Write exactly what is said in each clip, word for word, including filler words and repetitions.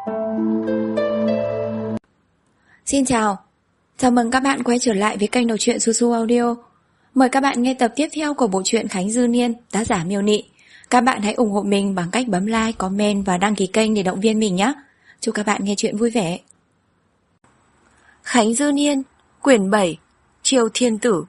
Xin chào, chào mừng các bạn quay trở lại với kênh đọc truyện Su Su Audio. Mời các bạn nghe tập tiếp theo của bộ truyện Khánh Dư Niên, tác giả Miêu Nị. Các bạn hãy ủng hộ mình bằng cách bấm like, comment và đăng ký kênh để động viên mình nhé. Chúc các bạn nghe truyện vui vẻ. Khánh Dư Niên, quyển bảy, Triều Thiên Tử.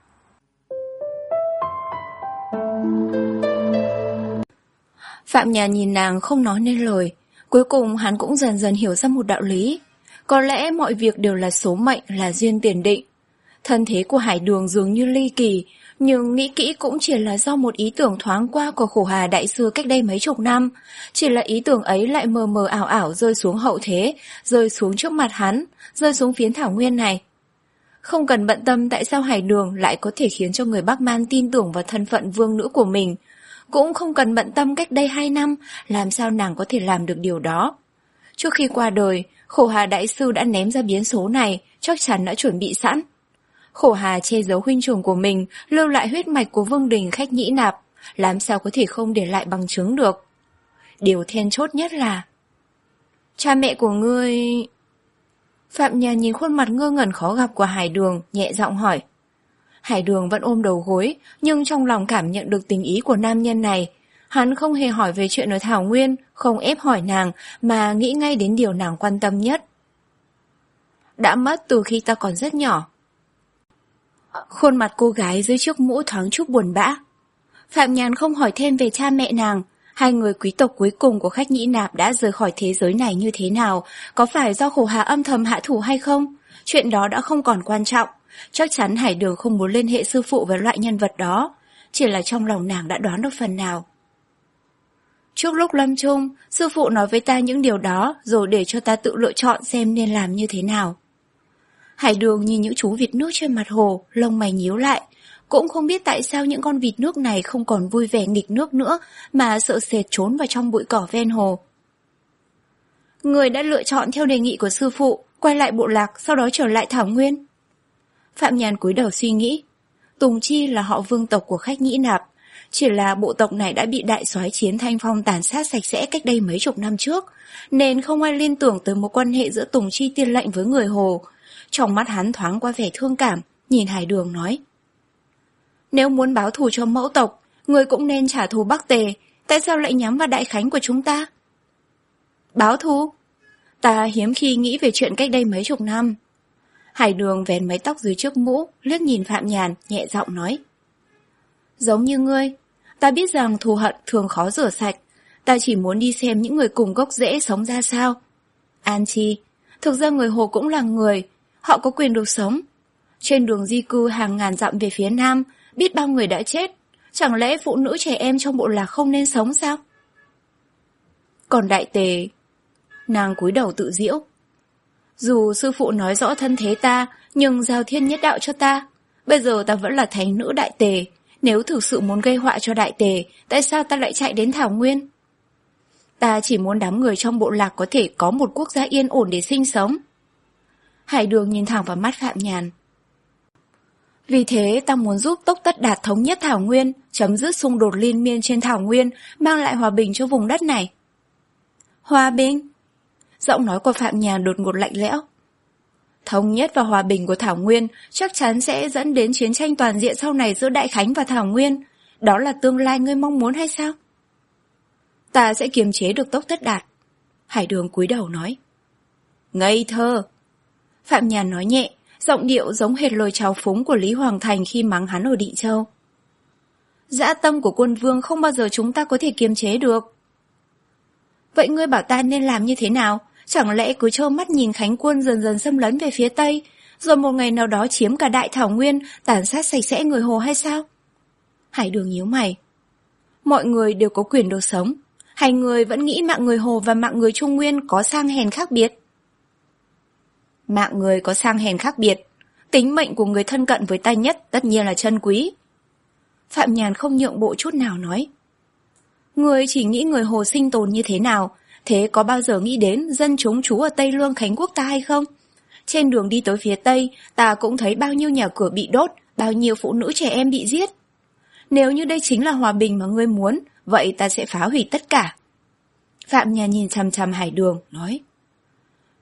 Phạm Nhàn nhìn nàng không nói nên lời. Cuối cùng hắn cũng dần dần hiểu ra một đạo lý. Có lẽ mọi việc đều là số mệnh, là duyên tiền định. Thân thế của Hải Đường dường như ly kỳ, nhưng nghĩ kỹ cũng chỉ là do một ý tưởng thoáng qua của Khổ Hà đại sư cách đây mấy chục năm. Chỉ là ý tưởng ấy lại mờ mờ ảo ảo rơi xuống hậu thế, rơi xuống trước mặt hắn, rơi xuống phiến thảo nguyên này. Không cần bận tâm tại sao Hải Đường lại có thể khiến cho người Bắc Man tin tưởng vào thân phận vương nữ của mình. Cũng không cần bận tâm cách đây hai năm, làm sao nàng có thể làm được điều đó. Trước khi qua đời, Khổ Hà đại sư đã ném ra biến số này, chắc chắn đã chuẩn bị sẵn. Khổ Hà che giấu huynh trưởng của mình, lưu lại huyết mạch của Vương Đình Khách Nhĩ Nạp, làm sao có thể không để lại bằng chứng được. Điều then chốt nhất là cha mẹ của ngươi... Phạm Nhàn nhìn khuôn mặt ngơ ngẩn khó gặp của Hải Đường, nhẹ giọng hỏi. Hải Đường vẫn ôm đầu gối, nhưng trong lòng cảm nhận được tình ý của nam nhân này. Hắn không hề hỏi về chuyện ở Thảo Nguyên, không ép hỏi nàng, mà nghĩ ngay đến điều nàng quan tâm nhất. Đã mất từ khi ta còn rất nhỏ. Khuôn mặt cô gái dưới chiếc mũ thoáng chút buồn bã. Phạm Nhàn không hỏi thêm về cha mẹ nàng. Hai người quý tộc cuối cùng của Khách Nhĩ Nạp đã rời khỏi thế giới này như thế nào, có phải do Khổ Hà âm thầm hạ thủ hay không? Chuyện đó đã không còn quan trọng. Chắc chắn Hải Đường không muốn liên hệ sư phụ với loại nhân vật đó. Chỉ là trong lòng nàng đã đoán được phần nào. Trước lúc lâm chung, sư phụ nói với ta những điều đó, rồi để cho ta tự lựa chọn xem nên làm như thế nào. Hải Đường nhìn những chú vịt nước trên mặt hồ, lông mày nhíu lại. Cũng không biết tại sao những con vịt nước này không còn vui vẻ nghịch nước nữa, mà sợ sệt trốn vào trong bụi cỏ ven hồ. Người đã lựa chọn theo đề nghị của sư phụ, quay lại bộ lạc, sau đó trở lại Thảo Nguyên. Phạm Nhàn cúi đầu suy nghĩ. Tùng Chi là họ vương tộc của Khách Nhĩ Nạp. Chỉ là bộ tộc này đã bị đại soái Chiến Thanh Phong tàn sát sạch sẽ cách đây mấy chục năm trước, nên không ai liên tưởng tới mối quan hệ giữa Tùng Chi tiên lệnh với người Hồ. Trong mắt hắn thoáng qua vẻ thương cảm, nhìn Hải Đường nói. Nếu muốn báo thù cho mẫu tộc, người cũng nên trả thù Bắc Tề, tại sao lại nhắm vào đại khánh của chúng ta? Báo thù? Ta hiếm khi nghĩ về chuyện cách đây mấy chục năm. Hải Đường vén mái tóc dưới trước mũ, liếc nhìn Phạm Nhàn, nhẹ giọng nói. Giống như ngươi, ta biết rằng thù hận thường khó rửa sạch, ta chỉ muốn đi xem những người cùng gốc rễ sống ra sao. An Chi, thực ra người Hồ cũng là người, họ có quyền được sống. Trên đường di cư hàng ngàn dặm về phía nam, biết bao người đã chết, chẳng lẽ phụ nữ trẻ em trong bộ lạc không nên sống sao? Còn Đại Tề... Nàng cúi đầu tự giễu. Dù sư phụ nói rõ thân thế ta, nhưng giao thiên nhất đạo cho ta. Bây giờ ta vẫn là thánh nữ Đại Tề. Nếu thực sự muốn gây họa cho Đại Tề, tại sao ta lại chạy đến Thảo Nguyên? Ta chỉ muốn đám người trong bộ lạc có thể có một quốc gia yên ổn để sinh sống. Hải Đường nhìn thẳng vào mắt Phạm Nhàn. Vì thế ta muốn giúp Tốc Tất Đạt thống nhất Thảo Nguyên, chấm dứt xung đột liên miên trên Thảo Nguyên, mang lại hòa bình cho vùng đất này. Hòa bình? Giọng nói của Phạm Nhàn đột ngột lạnh lẽo. Thống nhất và hòa bình của Thảo Nguyên chắc chắn sẽ dẫn đến chiến tranh toàn diện sau này giữa Đại Khánh và Thảo Nguyên. Đó là tương lai ngươi mong muốn hay sao? Ta sẽ kiềm chế được Tốc Tất Đạt. Hải Đường cúi đầu nói. Ngây thơ. Phạm Nhàn nói nhẹ, giọng điệu giống hệt lời trào phúng của Lý Hoàng Thành khi mắng hắn ở Định Châu. Dã tâm của quân vương không bao giờ chúng ta có thể kiềm chế được. Vậy ngươi bảo ta nên làm như thế nào? Chẳng lẽ cứ trơ mắt nhìn Khánh quân dần dần xâm lấn về phía Tây, rồi một ngày nào đó chiếm cả Đại Thảo Nguyên, tàn sát sạch sẽ người Hồ hay sao? Hải Đường nhíu mày. Mọi người đều có quyền được sống. Hay người vẫn nghĩ mạng người Hồ và mạng người Trung Nguyên có sang hèn khác biệt? Mạng người có sang hèn khác biệt. Tính mệnh của người thân cận với ta nhất tất nhiên là chân quý. Phạm Nhàn không nhượng bộ chút nào nói. Người chỉ nghĩ người Hồ sinh tồn như thế nào, thế có bao giờ nghĩ đến dân chúng trú ở Tây Lương Khánh Quốc ta hay không? Trên đường đi tới phía Tây, ta cũng thấy bao nhiêu nhà cửa bị đốt, bao nhiêu phụ nữ trẻ em bị giết. Nếu như đây chính là hòa bình mà ngươi muốn, vậy ta sẽ phá hủy tất cả. Phạm Nhàn nhìn chằm chằm Hải Đường, nói.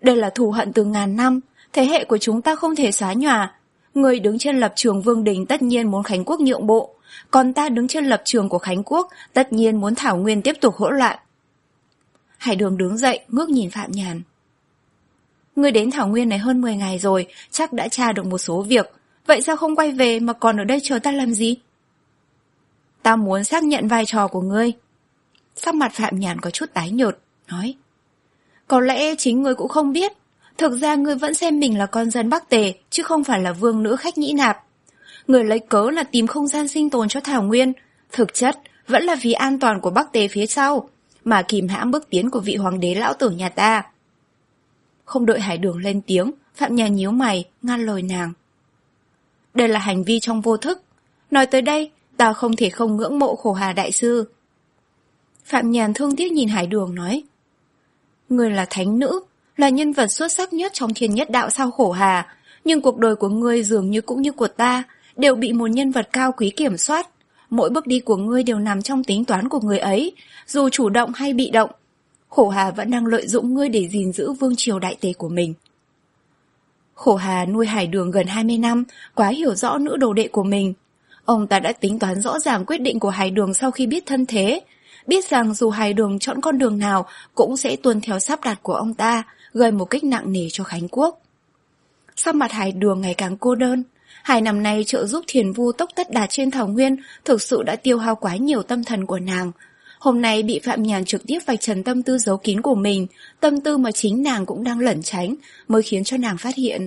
Đây là thù hận từ ngàn năm, thế hệ của chúng ta không thể xóa nhòa. Người đứng trên lập trường Vương Đình tất nhiên muốn Khánh Quốc nhượng bộ, còn ta đứng trên lập trường của Khánh Quốc tất nhiên muốn Thảo Nguyên tiếp tục hỗn loạn. Hải Đường đứng dậy, ngước nhìn Phạm Nhàn. Ngươi đến Thảo Nguyên này hơn mười ngày rồi, chắc đã tra được một số việc. Vậy sao không quay về mà còn ở đây chờ ta làm gì? Ta muốn xác nhận vai trò của ngươi. Sắc mặt Phạm Nhàn có chút tái nhợt, nói. Có lẽ chính ngươi cũng không biết. Thực ra ngươi vẫn xem mình là con dân Bắc Tề, chứ không phải là vương nữ khách nhĩ nạp. Ngươi lấy cớ là tìm không gian sinh tồn cho Thảo Nguyên. Thực chất, vẫn là vì an toàn của Bắc Tề phía sau, mà kìm hãm bước tiến của vị hoàng đế lão tử nhà ta. Không đợi Hải Đường lên tiếng, Phạm Nhàn nhíu mày, ngăn lời nàng. Đây là hành vi trong vô thức. Nói tới đây, ta không thể không ngưỡng mộ Khổ Hà đại sư. Phạm Nhàn thương tiếc nhìn Hải Đường nói. Ngươi là thánh nữ, là nhân vật xuất sắc nhất trong thiên nhất đạo sau Khổ Hà, nhưng cuộc đời của ngươi dường như cũng như của ta, đều bị một nhân vật cao quý kiểm soát. Mỗi bước đi của ngươi đều nằm trong tính toán của người ấy, dù chủ động hay bị động. Khổ Hà vẫn đang lợi dụng ngươi để gìn giữ vương triều đại tề của mình. Khổ Hà nuôi Hải Đường gần hai mươi năm, quá hiểu rõ nữ đồ đệ của mình. Ông ta đã tính toán rõ ràng quyết định của Hải Đường sau khi biết thân thế, biết rằng dù Hải Đường chọn con đường nào cũng sẽ tuân theo sắp đặt của ông ta, gây một kích nặng nề cho Khánh Quốc. Sắc mặt Hải Đường ngày càng cô đơn. Hai năm nay trợ giúp Thiền Vu tốc tất đạt trên Thảo Nguyên thực sự đã tiêu hao quá nhiều tâm thần của nàng. Hôm nay bị Phạm Nhàn trực tiếp vạch trần tâm tư giấu kín của mình, tâm tư mà chính nàng cũng đang lẩn tránh, mới khiến cho nàng phát hiện.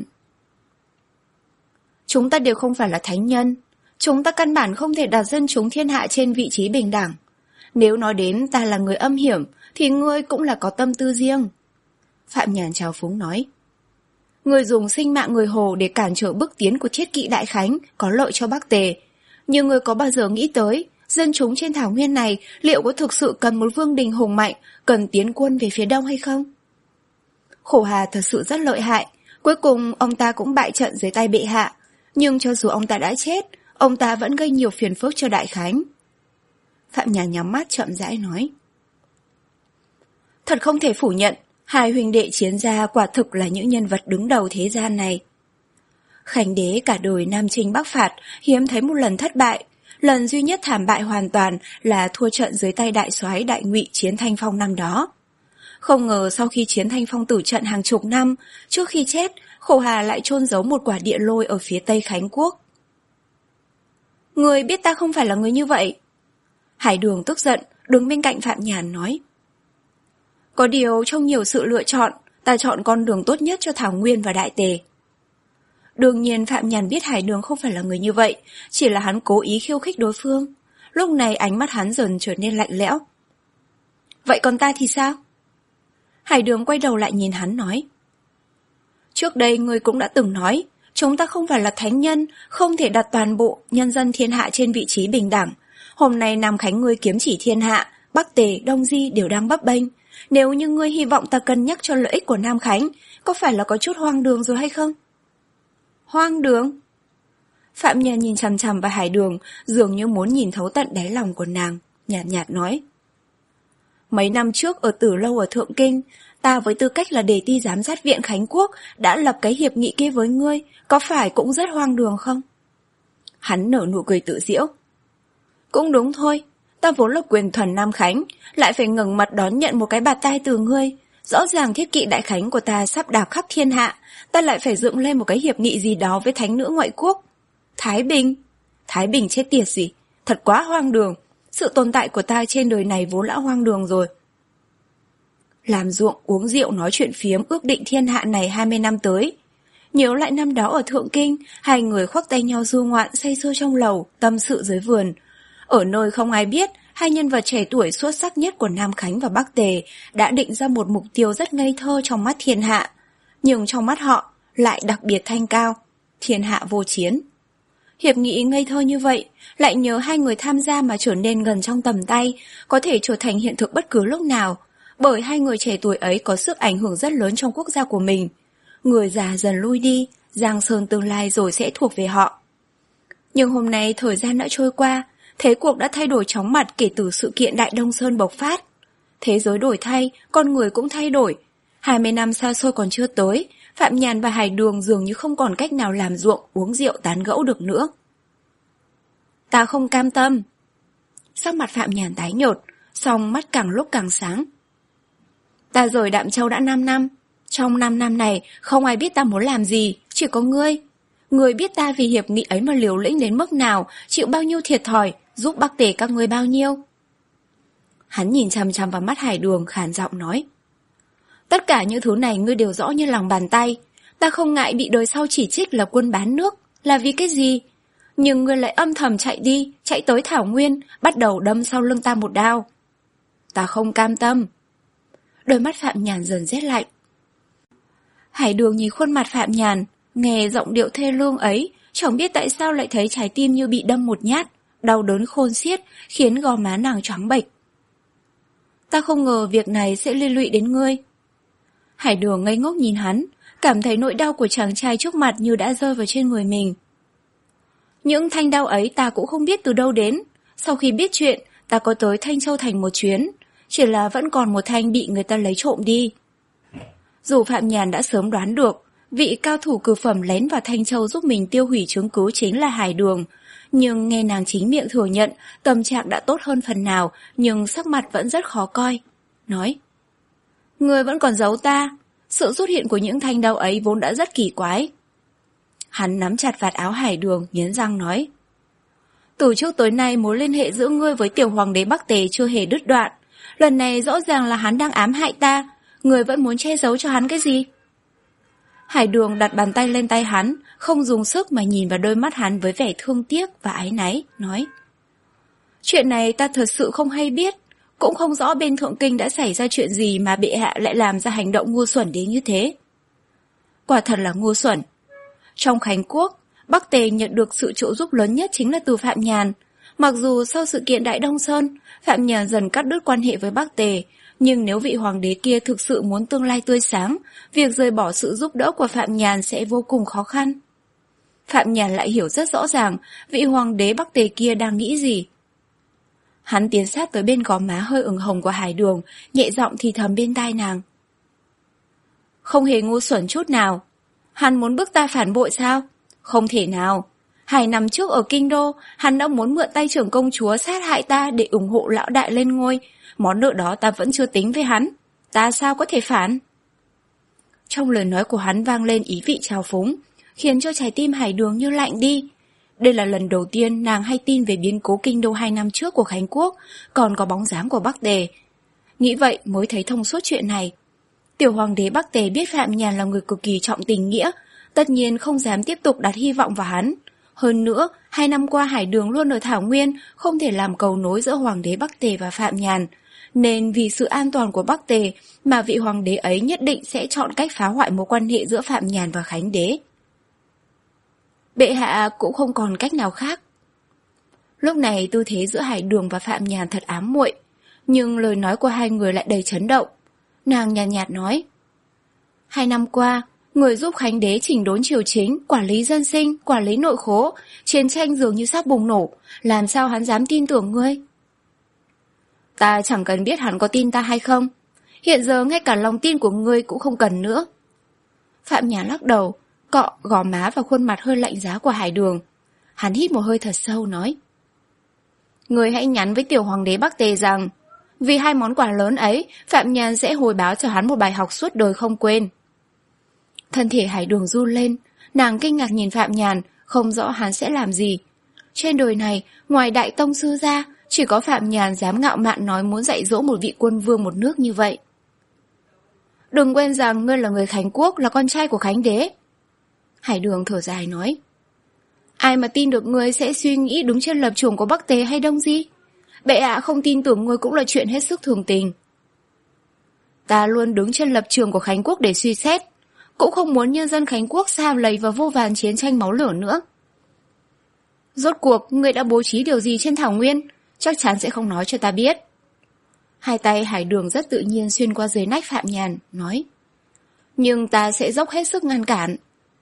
Chúng ta đều không phải là thánh nhân. Chúng ta căn bản không thể đặt dân chúng thiên hạ trên vị trí bình đẳng. Nếu nói đến ta là người âm hiểm, thì ngươi cũng là có tâm tư riêng. Phạm Nhàn trào phúng nói. Ngươi dùng sinh mạng người Hồ để cản trở bước tiến của Triết Kỵ Đại Khánh, có lợi cho Bắc Tề. Nhưng ngươi có bao giờ nghĩ tới, dân chúng trên Thảo Nguyên này liệu có thực sự cần một vương đình hùng mạnh, cần tiến quân về phía đông hay không? Khổ Hà thật sự rất lợi hại, cuối cùng ông ta cũng bại trận dưới tay bệ hạ. Nhưng cho dù ông ta đã chết, ông ta vẫn gây nhiều phiền phức cho Đại Khánh. Phạm Nhàn nhắm mắt chậm rãi nói. Thật không thể phủ nhận, hai huynh đệ chiến gia quả thực là những nhân vật đứng đầu thế gian này. Khánh đế cả đời Nam Chinh Bắc Phạt, hiếm thấy một lần thất bại. Lần duy nhất thảm bại hoàn toàn là thua trận dưới tay đại soái Đại Ngụy Chiến Thanh Phong năm đó. Không ngờ sau khi Chiến Thanh Phong tử trận hàng chục năm, trước khi chết, Khổ Hà lại chôn giấu một quả địa lôi ở phía tây Khánh Quốc. Người biết ta không phải là người như vậy. Hải Đường tức giận, đứng bên cạnh Phạm Nhàn nói. Có điều trong nhiều sự lựa chọn, ta chọn con đường tốt nhất cho Thảo Nguyên và Đại Tề. Đương nhiên Phạm Nhàn biết Hải Đường không phải là người như vậy, chỉ là hắn cố ý khiêu khích đối phương. Lúc này ánh mắt hắn dần trở nên lạnh lẽo. Vậy còn ta thì sao? Hải Đường quay đầu lại nhìn hắn nói. Trước đây ngươi cũng đã từng nói, chúng ta không phải là thánh nhân, không thể đặt toàn bộ nhân dân thiên hạ trên vị trí bình đẳng. Hôm nay Nam Khánh ngươi kiếm chỉ thiên hạ, Bắc Tề, Đông Di đều đang bấp bênh. Nếu như ngươi hy vọng ta cân nhắc cho lợi ích của Nam Khánh, có phải là có chút hoang đường rồi hay không? Hoang đường? Phạm Nhàn nhìn chằm chằm vào Hải Đường, dường như muốn nhìn thấu tận đáy lòng của nàng, nhạt nhạt nói. Mấy năm trước ở Tử Lâu ở Thượng Kinh, ta với tư cách là đề ti giám sát viện Khánh Quốc đã lập cái hiệp nghị kia với ngươi, có phải cũng rất hoang đường không? Hắn nở nụ cười tự giễu. Cũng đúng thôi, ta vốn là quyền thuần Nam Khánh, lại phải ngẩng mặt đón nhận một cái bạt tai từ ngươi. Rõ ràng Thiết Kỵ Đại Khánh của ta sắp đạp khắp thiên hạ, ta lại phải dựng lên một cái hiệp nghị gì đó với thánh nữ ngoại quốc. Thái Bình? Thái Bình chết tiệt gì? Thật quá hoang đường. Sự tồn tại của ta trên đời này vốn đã hoang đường rồi. Làm ruộng, uống rượu, nói chuyện phiếm, ước định thiên hạ này hai mươi năm tới. Nhớ lại năm đó ở Thượng Kinh, hai người khoác tay nhau du ngoạn, say sưa trong lầu, tâm sự dưới vườn. Ở nơi không ai biết, hai nhân vật trẻ tuổi xuất sắc nhất của Nam Khánh và Bắc Tề đã định ra một mục tiêu rất ngây thơ trong mắt thiên hạ. Nhưng trong mắt họ lại đặc biệt thanh cao, thiên hạ vô chiến. Hiệp nghị ngây thơ như vậy, lại nhớ hai người tham gia mà trở nên gần trong tầm tay, có thể trở thành hiện thực bất cứ lúc nào, bởi hai người trẻ tuổi ấy có sức ảnh hưởng rất lớn trong quốc gia của mình. Người già dần lui đi, giang sơn tương lai rồi sẽ thuộc về họ. Nhưng hôm nay thời gian đã trôi qua, thế cuộc đã thay đổi chóng mặt kể từ sự kiện Đại Đông Sơn bộc phát. Thế giới đổi thay, con người cũng thay đổi. Hai mươi năm xa xôi còn chưa tới, Phạm Nhàn và Hải Đường dường như không còn cách nào làm ruộng, uống rượu tán gẫu được nữa. Ta không cam tâm. Sắc mặt Phạm Nhàn tái nhợt, song mắt càng lúc càng sáng. Ta rời Đạm Châu đã năm năm. Trong năm năm này, không ai biết ta muốn làm gì, chỉ có ngươi. Ngươi biết ta vì hiệp nghị ấy mà liều lĩnh đến mức nào, chịu bao nhiêu thiệt thòi, giúp Bắc Tề các ngươi bao nhiêu. Hắn nhìn chằm chằm vào mắt Hải Đường, khàn giọng nói. Tất cả những thứ này ngươi đều rõ như lòng bàn tay. Ta không ngại bị đời sau chỉ trích là quân bán nước, là vì cái gì? Nhưng ngươi lại âm thầm chạy đi, chạy tới Thảo Nguyên, bắt đầu đâm sau lưng ta một đao. Ta không cam tâm. Đôi mắt Phạm Nhàn dần rét lạnh. Hải Đường nhìn khuôn mặt Phạm Nhàn, nghe giọng điệu thê lương ấy, chẳng biết tại sao lại thấy trái tim như bị đâm một nhát, đau đớn khôn xiết, khiến gò má nàng trắng bệch. Ta không ngờ việc này sẽ liên lụy đến ngươi. Hải Đường ngây ngốc nhìn hắn, cảm thấy nỗi đau của chàng trai trước mặt như đã rơi vào trên người mình. Những thanh đau ấy ta cũng không biết từ đâu đến. Sau khi biết chuyện, ta có tới Thanh Châu Thành một chuyến, chỉ là vẫn còn một thanh bị người ta lấy trộm đi. Dù Phạm Nhàn đã sớm đoán được, vị cao thủ cử phẩm lén vào Thanh Châu giúp mình tiêu hủy chứng cứ chính là Hải Đường, nhưng nghe nàng chính miệng thừa nhận tâm trạng đã tốt hơn phần nào, nhưng sắc mặt vẫn rất khó coi. Nói, ngươi vẫn còn giấu ta, sự xuất hiện của những thanh đao ấy vốn đã rất kỳ quái. Hắn nắm chặt vạt áo Hải Đường, nghiến răng nói, từ trước tới nay mối liên hệ giữa ngươi với tiểu hoàng đế Bắc Tề chưa hề đứt đoạn, lần này rõ ràng là hắn đang ám hại ta, ngươi vẫn muốn che giấu cho hắn cái gì? Hải Đường đặt bàn tay lên tay hắn, không dùng sức mà nhìn vào đôi mắt hắn với vẻ thương tiếc và áy náy, nói, chuyện này ta thật sự không hay biết, cũng không rõ bên Thượng Kinh đã xảy ra chuyện gì mà bệ hạ lại làm ra hành động ngu xuẩn đến như thế. Quả thật là ngu xuẩn. Trong Khánh Quốc, Bắc Tề nhận được sự trợ giúp lớn nhất chính là từ Phạm Nhàn. Mặc dù sau sự kiện Đại Đông Sơn, Phạm Nhàn dần cắt đứt quan hệ với Bắc Tề, nhưng nếu vị hoàng đế kia thực sự muốn tương lai tươi sáng, việc rời bỏ sự giúp đỡ của Phạm Nhàn sẽ vô cùng khó khăn. Phạm Nhàn lại hiểu rất rõ ràng vị hoàng đế Bắc Tề kia đang nghĩ gì. Hắn tiến sát tới bên gò má hơi ửng hồng của Hải Đường, nhẹ giọng thì thầm bên tai nàng. Không hề ngu xuẩn chút nào. Hắn muốn bức ta phản bội sao? Không thể nào. Hai năm trước ở Kinh Đô, hắn đã muốn mượn tay trưởng công chúa sát hại ta để ủng hộ lão đại lên ngôi. Món nợ đó ta vẫn chưa tính với hắn. Ta sao có thể phản? Trong lời nói của hắn vang lên ý vị trào phúng, khiến cho trái tim Hải Đường như lạnh đi. Đây là lần đầu tiên nàng hay tin về biến cố Kinh Đô hai năm trước của Khánh Quốc, còn có bóng dáng của Bắc Tề. Nghĩ vậy mới thấy thông suốt chuyện này. Tiểu hoàng đế Bắc Tề biết Phạm Nhàn là người cực kỳ trọng tình nghĩa, tất nhiên không dám tiếp tục đặt hy vọng vào hắn. Hơn nữa, hai năm qua Hải Đường luôn ở Thảo Nguyên, không thể làm cầu nối giữa hoàng đế Bắc Tề và Phạm Nhàn. Nên vì sự an toàn của Bắc Tề mà vị hoàng đế ấy nhất định sẽ chọn cách phá hoại mối quan hệ giữa Phạm Nhàn và Khánh đế. Bệ hạ cũng không còn cách nào khác. Lúc này tư thế giữa Hải Đường và Phạm Nhàn thật ám muội, nhưng lời nói của hai người lại đầy chấn động. Nàng nhàn nhạt, nhạt nói, hai năm qua, người giúp Khánh đế chỉnh đốn triều chính, quản lý dân sinh, quản lý nội khố, chiến tranh dường như sắp bùng nổ, làm sao hắn dám tin tưởng ngươi? Ta chẳng cần biết hắn có tin ta hay không, hiện giờ ngay cả lòng tin của ngươi cũng không cần nữa. Phạm Nhàn lắc đầu, cọ gò má vào khuôn mặt hơi lạnh giá của Hải Đường. Hắn hít một hơi thật sâu nói, ngươi hãy nhắn với tiểu hoàng đế Bắc Tề rằng, vì hai món quà lớn ấy, Phạm Nhàn sẽ hồi báo cho hắn một bài học suốt đời không quên. Thân thể Hải Đường run lên, nàng kinh ngạc nhìn Phạm Nhàn, không rõ hắn sẽ làm gì. Trên đời này, ngoài đại tông sư ra, chỉ có Phạm Nhàn dám ngạo mạn nói muốn dạy dỗ một vị quân vương một nước như vậy. Đừng quên rằng ngươi là người Khánh Quốc, là con trai của Khánh đế. Hải Đường thở dài nói, ai mà tin được ngươi sẽ suy nghĩ đúng trên lập trường của Bắc Tề hay Đông Di? Bệ hạ không tin tưởng ngươi cũng là chuyện hết sức thường tình. Ta luôn đứng trên lập trường của Khánh Quốc để suy xét, cũng không muốn nhân dân Khánh Quốc sa lầy vào vô vàn chiến tranh máu lửa nữa. Rốt cuộc, ngươi đã bố trí điều gì trên Thảo Nguyên? Chắc chắn sẽ không nói cho ta biết. Hai tay Hải Đường rất tự nhiên xuyên qua dưới nách Phạm Nhàn, nói, nhưng ta sẽ dốc hết sức ngăn cản.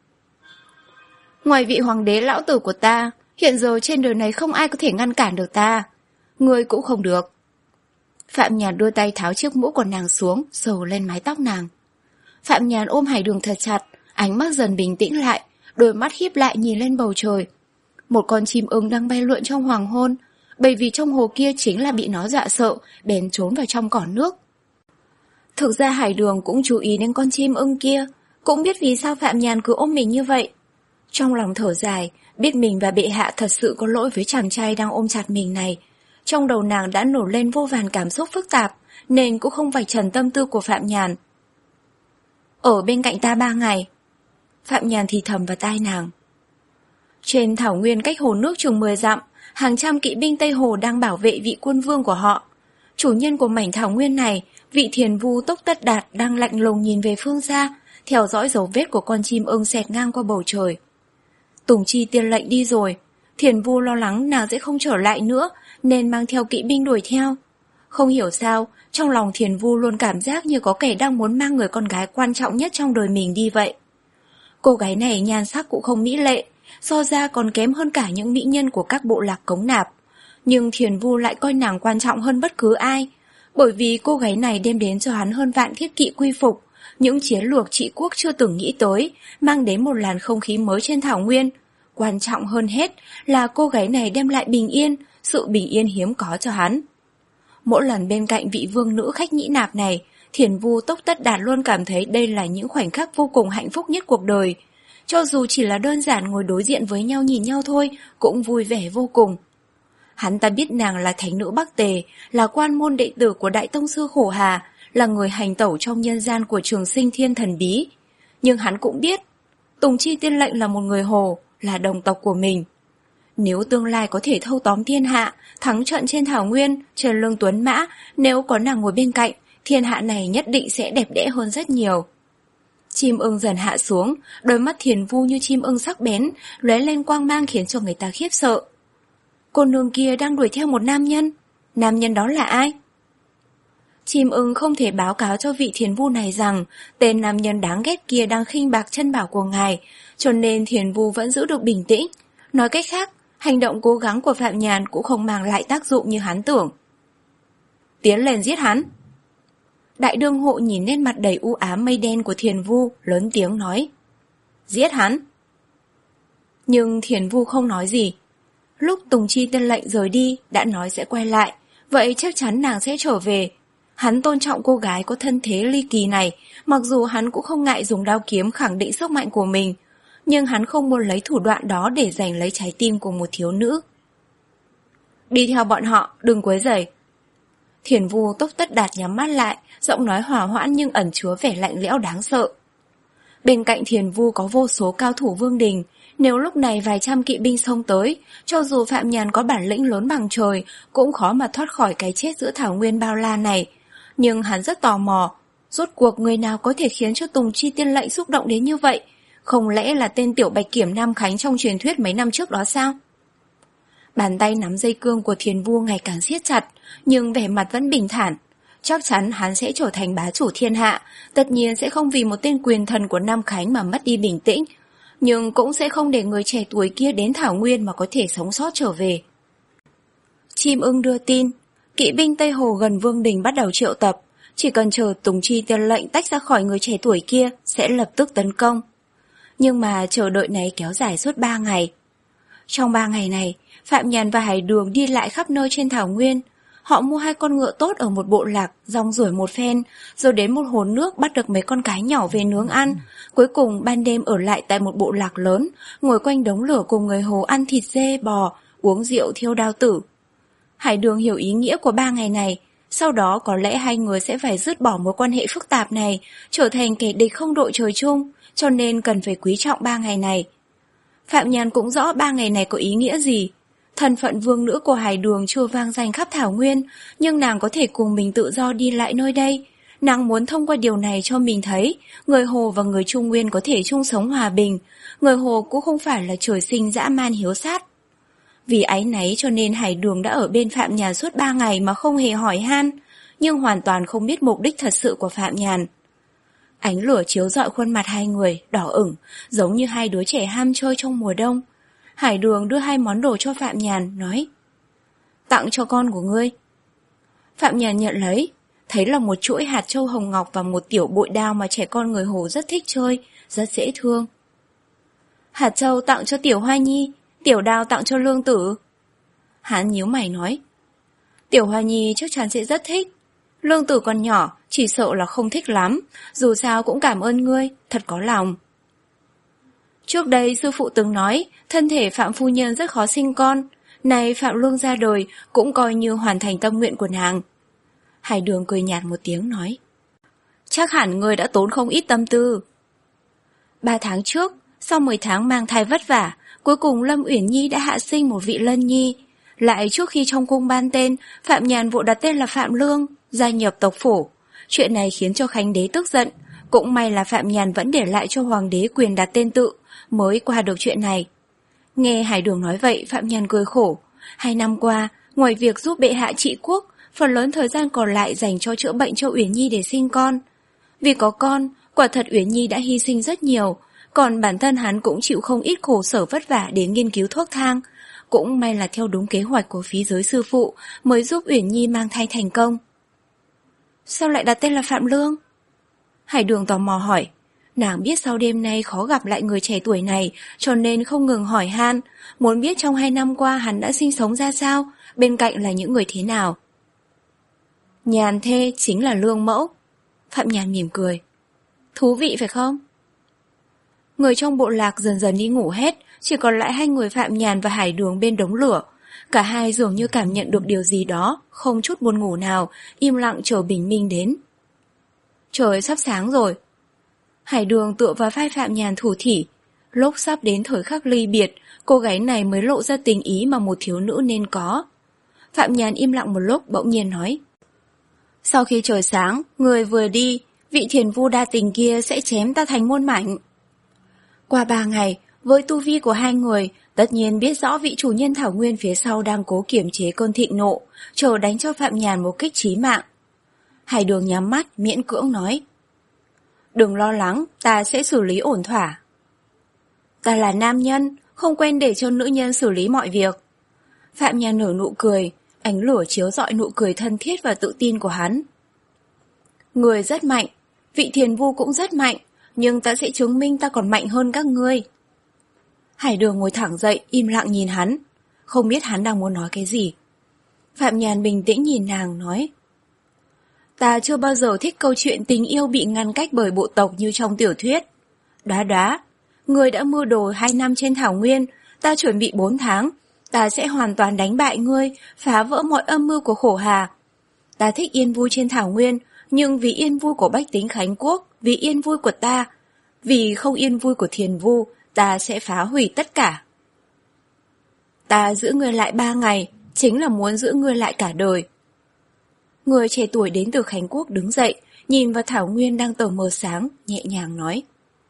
Ngoài vị hoàng đế lão tử của ta, hiện giờ trên đời này không ai có thể ngăn cản được ta. Ngươi cũng không được. Phạm Nhàn đưa tay tháo chiếc mũ của nàng xuống, sờ lên mái tóc nàng. Phạm Nhàn ôm Hải Đường thật chặt, ánh mắt dần bình tĩnh lại, đôi mắt híp lại nhìn lên bầu trời. Một con chim ưng đang bay lượn trong hoàng hôn, bởi vì trong hồ kia chính là bị nó dọa sợ, bèn trốn vào trong cỏ nước. Thực ra Hải Đường cũng chú ý đến con chim ưng kia, cũng biết vì sao Phạm Nhàn cứ ôm mình như vậy. Trong lòng thở dài, biết mình và bệ hạ thật sự có lỗi với chàng trai đang ôm chặt mình này. Trong đầu nàng đã nổi lên vô vàn cảm xúc phức tạp, nên cũng không vạch trần tâm tư của Phạm Nhàn. Ở bên cạnh ta ba ngày. Phạm Nhàn thì thầm vào tai nàng. Trên thảo nguyên cách hồ nước chừng mười dặm, hàng trăm kỵ binh Tây Hồ đang bảo vệ vị quân vương của họ. Chủ nhân của mảnh thảo nguyên này, vị thiền vu Tốc Tất Đạt đang lạnh lùng nhìn về phương xa, theo dõi dấu vết của con chim ưng xẹt ngang qua bầu trời. Tùng Chi tiên lệnh đi rồi, thiền vu lo lắng nàng sẽ không trở lại nữa, nên mang theo kỵ binh đuổi theo. Không hiểu sao, trong lòng thiền vu luôn cảm giác như có kẻ đang muốn mang người con gái quan trọng nhất trong đời mình đi vậy. Cô gái này nhan sắc cũng không mỹ lệ, so ra còn kém hơn cả những mỹ nhân của các bộ lạc Cống Nạp. Nhưng thiền vu lại coi nàng quan trọng hơn bất cứ ai, bởi vì cô gái này đem đến cho hắn hơn vạn thiết kỵ quy phục, những chiến lược trị quốc chưa từng nghĩ tới, mang đến một làn không khí mới trên thảo nguyên. Quan trọng hơn hết là cô gái này đem lại bình yên, sự bình yên hiếm có cho hắn. Mỗi lần bên cạnh vị vương nữ khách nhĩ nạp này, thiền vu Tốc Tất Đạt luôn cảm thấy đây là những khoảnh khắc vô cùng hạnh phúc nhất cuộc đời. Cho dù chỉ là đơn giản ngồi đối diện với nhau nhìn nhau thôi, cũng vui vẻ vô cùng. Hắn ta biết nàng là thánh nữ Bắc Tề, là quan môn đệ tử của Đại Tông Sư Khổ Hà, là người hành tẩu trong nhân gian của Trường Sinh Thiên thần bí. Nhưng hắn cũng biết, Tùng Chi tiên lệnh là một người Hồ, là đồng tộc của mình. Nếu tương lai có thể thâu tóm thiên hạ, thắng trận trên thảo nguyên, trên lưng tuấn mã, nếu có nàng ngồi bên cạnh, thiên hạ này nhất định sẽ đẹp đẽ hơn rất nhiều. Chim ưng dần hạ xuống, đôi mắt thiền vu như chim ưng sắc bén, lóe lên quang mang khiến cho người ta khiếp sợ. Cô nương kia đang đuổi theo một nam nhân. Nam nhân đó là ai? Chim ưng không thể báo cáo cho vị thiền vu này rằng tên nam nhân đáng ghét kia đang khinh bạc chân bảo của ngài, cho nên thiền vu vẫn giữ được bình tĩnh. Nói cách khác, hành động cố gắng của Phạm Nhàn cũng không mang lại tác dụng như hắn tưởng. Tiến lên giết hắn. Đại đương hộ nhìn lên mặt đầy u ám mây đen của thiền vu, lớn tiếng nói. Giết hắn. Nhưng thiền vu không nói gì. Lúc Tùng Chi tiên lệnh rời đi, đã nói sẽ quay lại, vậy chắc chắn nàng sẽ trở về. Hắn tôn trọng cô gái có thân thế ly kỳ này, mặc dù hắn cũng không ngại dùng đao kiếm khẳng định sức mạnh của mình, nhưng hắn không muốn lấy thủ đoạn đó để giành lấy trái tim của một thiếu nữ. Đi theo bọn họ, đừng quấy rầy. Thiền vu Tốc Tất Đạt nhắm mắt lại, giọng nói hòa hoãn nhưng ẩn chứa vẻ lạnh lẽo đáng sợ. Bên cạnh thiền vu có vô số cao thủ vương đình, nếu lúc này vài trăm kỵ binh xông tới, cho dù Phạm Nhàn có bản lĩnh lớn bằng trời, cũng khó mà thoát khỏi cái chết giữa thảo nguyên bao la này. Nhưng hắn rất tò mò, rốt cuộc người nào có thể khiến cho Tùng Chi tiên lệnh xúc động đến như vậy? Không lẽ là tên tiểu bạch kiểm Nam Khánh trong truyền thuyết mấy năm trước đó sao? Bàn tay nắm dây cương của thiền vu ngày càng siết chặt, nhưng vẻ mặt vẫn bình thản. Chắc chắn hắn sẽ trở thành bá chủ thiên hạ, tất nhiên sẽ không vì một tên quyền thần của Nam Khánh mà mất đi bình tĩnh, nhưng cũng sẽ không để người trẻ tuổi kia đến thảo nguyên mà có thể sống sót trở về. Chim ưng đưa tin, kỵ binh Tây Hồ gần Vương Đình bắt đầu triệu tập, chỉ cần chờ Tùng Chi tiên lệnh tách ra khỏi người trẻ tuổi kia sẽ lập tức tấn công. Nhưng mà chờ đợi này kéo dài suốt ba ngày. Trong ba ngày này, Phạm Nhàn và Hải Đường đi lại khắp nơi trên thảo nguyên. Họ mua hai con ngựa tốt ở một bộ lạc, rong ruổi một phen, rồi đến một hồ nước bắt được mấy con cái nhỏ về nướng ăn. Cuối cùng ban đêm ở lại tại một bộ lạc lớn, ngồi quanh đống lửa cùng người Hồ ăn thịt dê, bò, uống rượu thiêu đao tử. Hải Đường hiểu ý nghĩa của ba ngày này, sau đó có lẽ hai người sẽ phải dứt bỏ mối quan hệ phức tạp này, trở thành kẻ địch không đội trời chung, cho nên cần phải quý trọng ba ngày này. Phạm Nhàn cũng rõ ba ngày này có ý nghĩa gì. Thân phận vương nữ của Hải Đường chưa vang danh khắp thảo nguyên, nhưng nàng có thể cùng mình tự do đi lại nơi đây. Nàng muốn thông qua điều này cho mình thấy, người Hồ và người Trung Nguyên có thể chung sống hòa bình, người Hồ cũng không phải là trời sinh dã man hiếu sát. Vì áy náy cho nên Hải Đường đã ở bên Phạm Nhàn suốt ba ngày mà không hề hỏi han, nhưng hoàn toàn không biết mục đích thật sự của Phạm Nhàn. Ánh lửa chiếu rọi khuôn mặt hai người, đỏ ửng, giống như hai đứa trẻ ham chơi trong mùa đông. Hải Đường đưa hai món đồ cho Phạm Nhàn, nói: Tặng cho con của ngươi. Phạm Nhàn nhận lấy, thấy là một chuỗi hạt châu hồng ngọc và một tiểu bội đao mà trẻ con người Hồ rất thích chơi, rất dễ thương. Hạt châu tặng cho Tiểu Hoa Nhi, tiểu đao tặng cho Lương Tử. Hắn nhíu mày nói, Tiểu Hoa Nhi chắc chắn sẽ rất thích. Lương Tử còn nhỏ, chỉ sợ là không thích lắm, dù sao cũng cảm ơn ngươi, thật có lòng. Trước đây sư phụ từng nói, thân thể Phạm phu nhân rất khó sinh con, nay Phạm Lương ra đời cũng coi như hoàn thành tâm nguyện của nàng. Hải Đường cười nhạt một tiếng nói, chắc hẳn ngươi đã tốn không ít tâm tư. Ba tháng trước, sau mười tháng mang thai vất vả, cuối cùng Lâm Uyển Nhi đã hạ sinh một vị lân nhi. Lại trước khi trong cung ban tên, Phạm Nhàn vội đặt tên là Phạm Lương, gia nhập tộc phủ. Chuyện này khiến cho Khánh đế tức giận, cũng may là Phạm Nhàn vẫn để lại cho hoàng đế quyền đặt tên tự, mới qua được chuyện này. Nghe Hải Đường nói vậy, Phạm Nhàn cười khổ. Hai năm qua, ngoài việc giúp bệ hạ trị quốc, phần lớn thời gian còn lại dành cho chữa bệnh cho Uyển Nhi để sinh con. Vì có con, quả thật Uyển Nhi đã hy sinh rất nhiều, còn bản thân hắn cũng chịu không ít khổ sở vất vả để nghiên cứu thuốc thang. Cũng may là theo đúng kế hoạch của phí giới sư phụ mới giúp Uyển Nhi mang thai thành công. Sao lại đặt tên là Phạm Lương? Hải Đường tò mò hỏi. Nàng biết sau đêm nay khó gặp lại người trẻ tuổi này, cho nên không ngừng hỏi han, muốn biết trong hai năm qua hắn đã sinh sống ra sao, bên cạnh là những người thế nào. Nhàn thê chính là Lương mẫu. Phạm Nhàn mỉm cười. Thú vị phải không? Người trong bộ lạc dần dần đi ngủ hết, chỉ còn lại hai người Phạm Nhàn và Hải Đường bên đống lửa. Cả hai dường như cảm nhận được điều gì đó, không chút buồn ngủ nào, im lặng chờ bình minh đến. Trời sắp sáng rồi. Hải Đường tựa vào vai Phạm Nhàn thủ thỉ. Lúc sắp đến thời khắc ly biệt, cô gái này mới lộ ra tình ý mà một thiếu nữ nên có. Phạm Nhàn im lặng một lúc bỗng nhiên nói. Sau khi trời sáng, người vừa đi, vị thiền vu đa tình kia sẽ chém ta thành muôn mảnh. Qua ba ngày, với tu vi của hai người, tất nhiên biết rõ vị chủ nhân Thảo Nguyên phía sau đang cố kiềm chế cơn thịnh nộ, chờ đánh cho Phạm Nhàn một kích chí mạng. Hải Đường nhắm mắt, miễn cưỡng nói. Đừng lo lắng, ta sẽ xử lý ổn thỏa. Ta là nam nhân, không quen để cho nữ nhân xử lý mọi việc. Phạm Nhàn nở nụ cười, ánh lửa chiếu rọi nụ cười thân thiết và tự tin của hắn. Người rất mạnh, vị thiền vu cũng rất mạnh, nhưng ta sẽ chứng minh ta còn mạnh hơn các ngươi. Hải Đường ngồi thẳng dậy, im lặng nhìn hắn, không biết hắn đang muốn nói cái gì. Phạm Nhàn bình tĩnh nhìn nàng, nói. Ta chưa bao giờ thích câu chuyện tình yêu bị ngăn cách bởi bộ tộc như trong tiểu thuyết. Đóa đóa, người đã mưu đồ hai năm trên Thảo Nguyên, ta chuẩn bị bốn tháng, ta sẽ hoàn toàn đánh bại ngươi, phá vỡ mọi âm mưu của Khổ Hà. Ta thích yên vui trên Thảo Nguyên, nhưng vì yên vui của bách tính Khánh Quốc, vì yên vui của ta, vì không yên vui của thiền vu, ta sẽ phá hủy tất cả. Ta giữ ngươi lại ba ngày, chính là muốn giữ ngươi lại cả đời. Người trẻ tuổi đến từ Khánh Quốc đứng dậy, nhìn vào Thảo Nguyên đang tờ mờ sáng, nhẹ nhàng nói.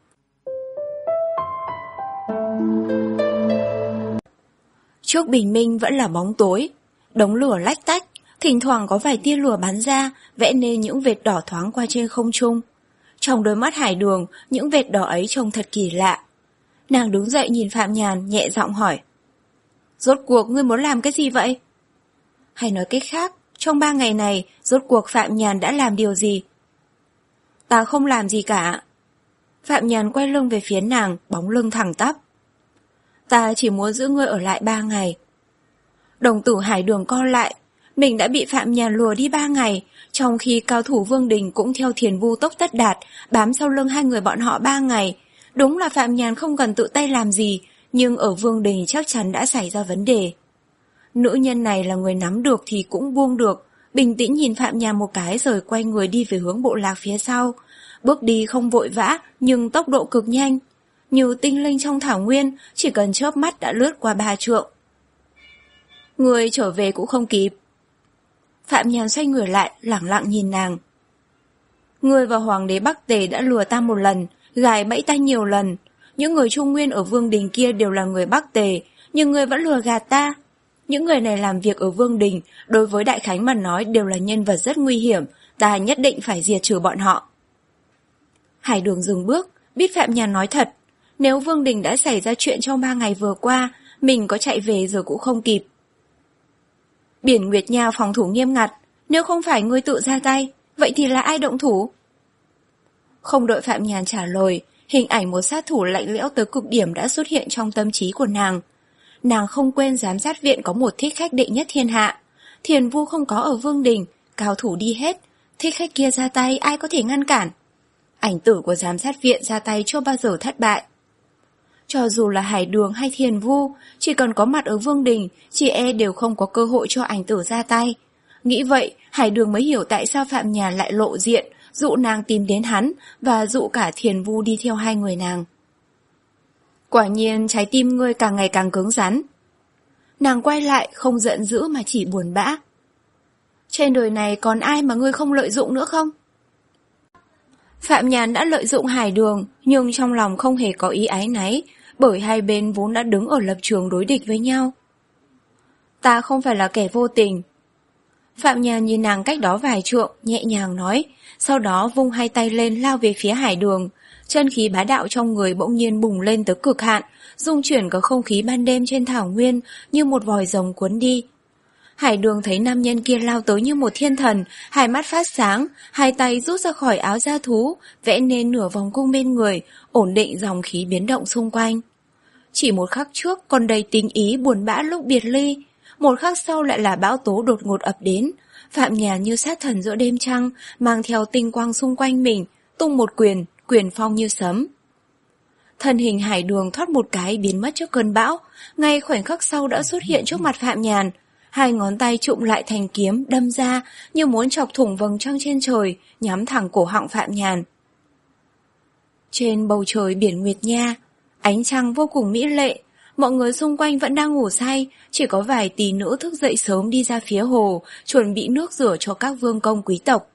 Trước bình minh vẫn là bóng tối, đống lửa lách tách, thỉnh thoảng có vài tia lửa bắn ra, vẽ nên những vệt đỏ thoáng qua trên không trung. Trong đôi mắt Hải Đường, những vệt đỏ ấy trông thật kỳ lạ. Nàng đứng dậy nhìn Phạm Nhàn, nhẹ giọng hỏi. Rốt cuộc ngươi muốn làm cái gì vậy? Hay nói cách khác, trong ba ngày này, rốt cuộc Phạm Nhàn đã làm điều gì? Ta không làm gì cả. Phạm Nhàn quay lưng về phía nàng, bóng lưng thẳng tắp. Ta chỉ muốn giữ ngươi ở lại ba ngày. Đồng tử Hải Đường co lại. Mình đã bị Phạm Nhàn lùa đi ba ngày, trong khi cao thủ Vương Đình cũng theo thiền vu Tốc Tất Đạt, bám sau lưng hai người bọn họ ba ngày. Đúng là Phạm Nhàn không cần tự tay làm gì, nhưng ở Vương Đình chắc chắn đã xảy ra vấn đề. Nữ nhân này là người nắm được thì cũng buông được, bình tĩnh nhìn Phạm Nhàn một cái rồi quay người đi về hướng bộ lạc phía sau. Bước đi không vội vã, nhưng tốc độ cực nhanh. Như tinh linh trong thảo nguyên, chỉ cần chớp mắt đã lướt qua ba trượng. Người trở về cũng không kịp. Phạm Nhàn xoay người lại, lẳng lặng nhìn nàng. Ngươi và Hoàng đế Bắc Tề đã lừa ta một lần, gài bẫy ta nhiều lần. Những người Trung Nguyên ở Vương Đình kia đều là người Bắc Tề, nhưng ngươi vẫn lừa gạt ta. Những người này làm việc ở Vương Đình, đối với Đại Khánh mà nói đều là nhân vật rất nguy hiểm, ta nhất định phải diệt trừ bọn họ. Hải Đường dừng bước, biết Phạm Nhàn nói thật. Nếu Vương Đình đã xảy ra chuyện trong ba ngày vừa qua, mình có chạy về giờ cũng không kịp. Biển Nguyệt Nha phòng thủ nghiêm ngặt, nếu không phải ngươi tự ra tay, Vậy thì là ai động thủ? Không đợi Phạm Nhàn trả lời, hình ảnh một sát thủ lạnh lẽo tới cực điểm đã xuất hiện trong tâm trí của nàng. Nàng không quên giám sát viện có một thích khách đệ nhất thiên hạ. Thiền Vu không có ở Vương Đình, cao thủ đi hết. Thích khách kia ra tay ai có thể ngăn cản? Ảnh tử của giám sát viện ra tay chưa bao giờ thất bại. Cho dù là Hải Đường hay Thiền Vu, chỉ cần có mặt ở Vương Đình, chị e đều không có cơ hội cho ảnh tử ra tay. Nghĩ vậy, Hải Đường mới hiểu tại sao Phạm Nhàn lại lộ diện, dụ nàng tìm đến hắn và dụ cả Thiền Vu đi theo hai người nàng. Quả nhiên trái tim ngươi càng ngày càng cứng rắn. Nàng quay lại không giận dữ mà chỉ buồn bã. Trên đời này còn ai mà ngươi không lợi dụng nữa không? Phạm Nhàn đã lợi dụng Hải Đường, nhưng trong lòng không hề có ý áy náy, bởi hai bên vốn đã đứng ở lập trường đối địch với nhau. Ta không phải là kẻ vô tình. Phạm Nhàn nhìn nàng cách đó vài trượng, nhẹ nhàng nói, sau đó vung hai tay lên lao về phía Hải Đường. Chân khí bá đạo trong người bỗng nhiên bùng lên tới cực hạn, dung chuyển cả không khí ban đêm trên thảo nguyên như một vòi rồng cuốn đi. Hải Đường thấy nam nhân kia lao tới như một thiên thần, hai mắt phát sáng, hai tay rút ra khỏi áo da thú, vẽ nên nửa vòng cung bên người, ổn định dòng khí biến động xung quanh. Chỉ một khắc trước còn đầy tình ý buồn bã lúc biệt ly, một khắc sau lại là bão tố đột ngột ập đến. Phạm Nhàn như sát thần giữa đêm trăng, mang theo tinh quang xung quanh mình, tung một quyền, quyền phong như sấm. Thân hình Hải Đường thoát một cái biến mất trước cơn bão, ngay khoảnh khắc sau đã xuất hiện trước mặt Phạm Nhàn. Hai ngón tay trụm lại thành kiếm đâm ra như muốn chọc thủng vầng trăng trên trời, nhắm thẳng cổ họng Phạm Nhàn. Trên bầu trời biển Nguyệt Nha, ánh trăng vô cùng mỹ lệ, mọi người xung quanh vẫn đang ngủ say, chỉ có vài tỷ nữ thức dậy sớm đi ra phía hồ, chuẩn bị nước rửa cho các vương công quý tộc.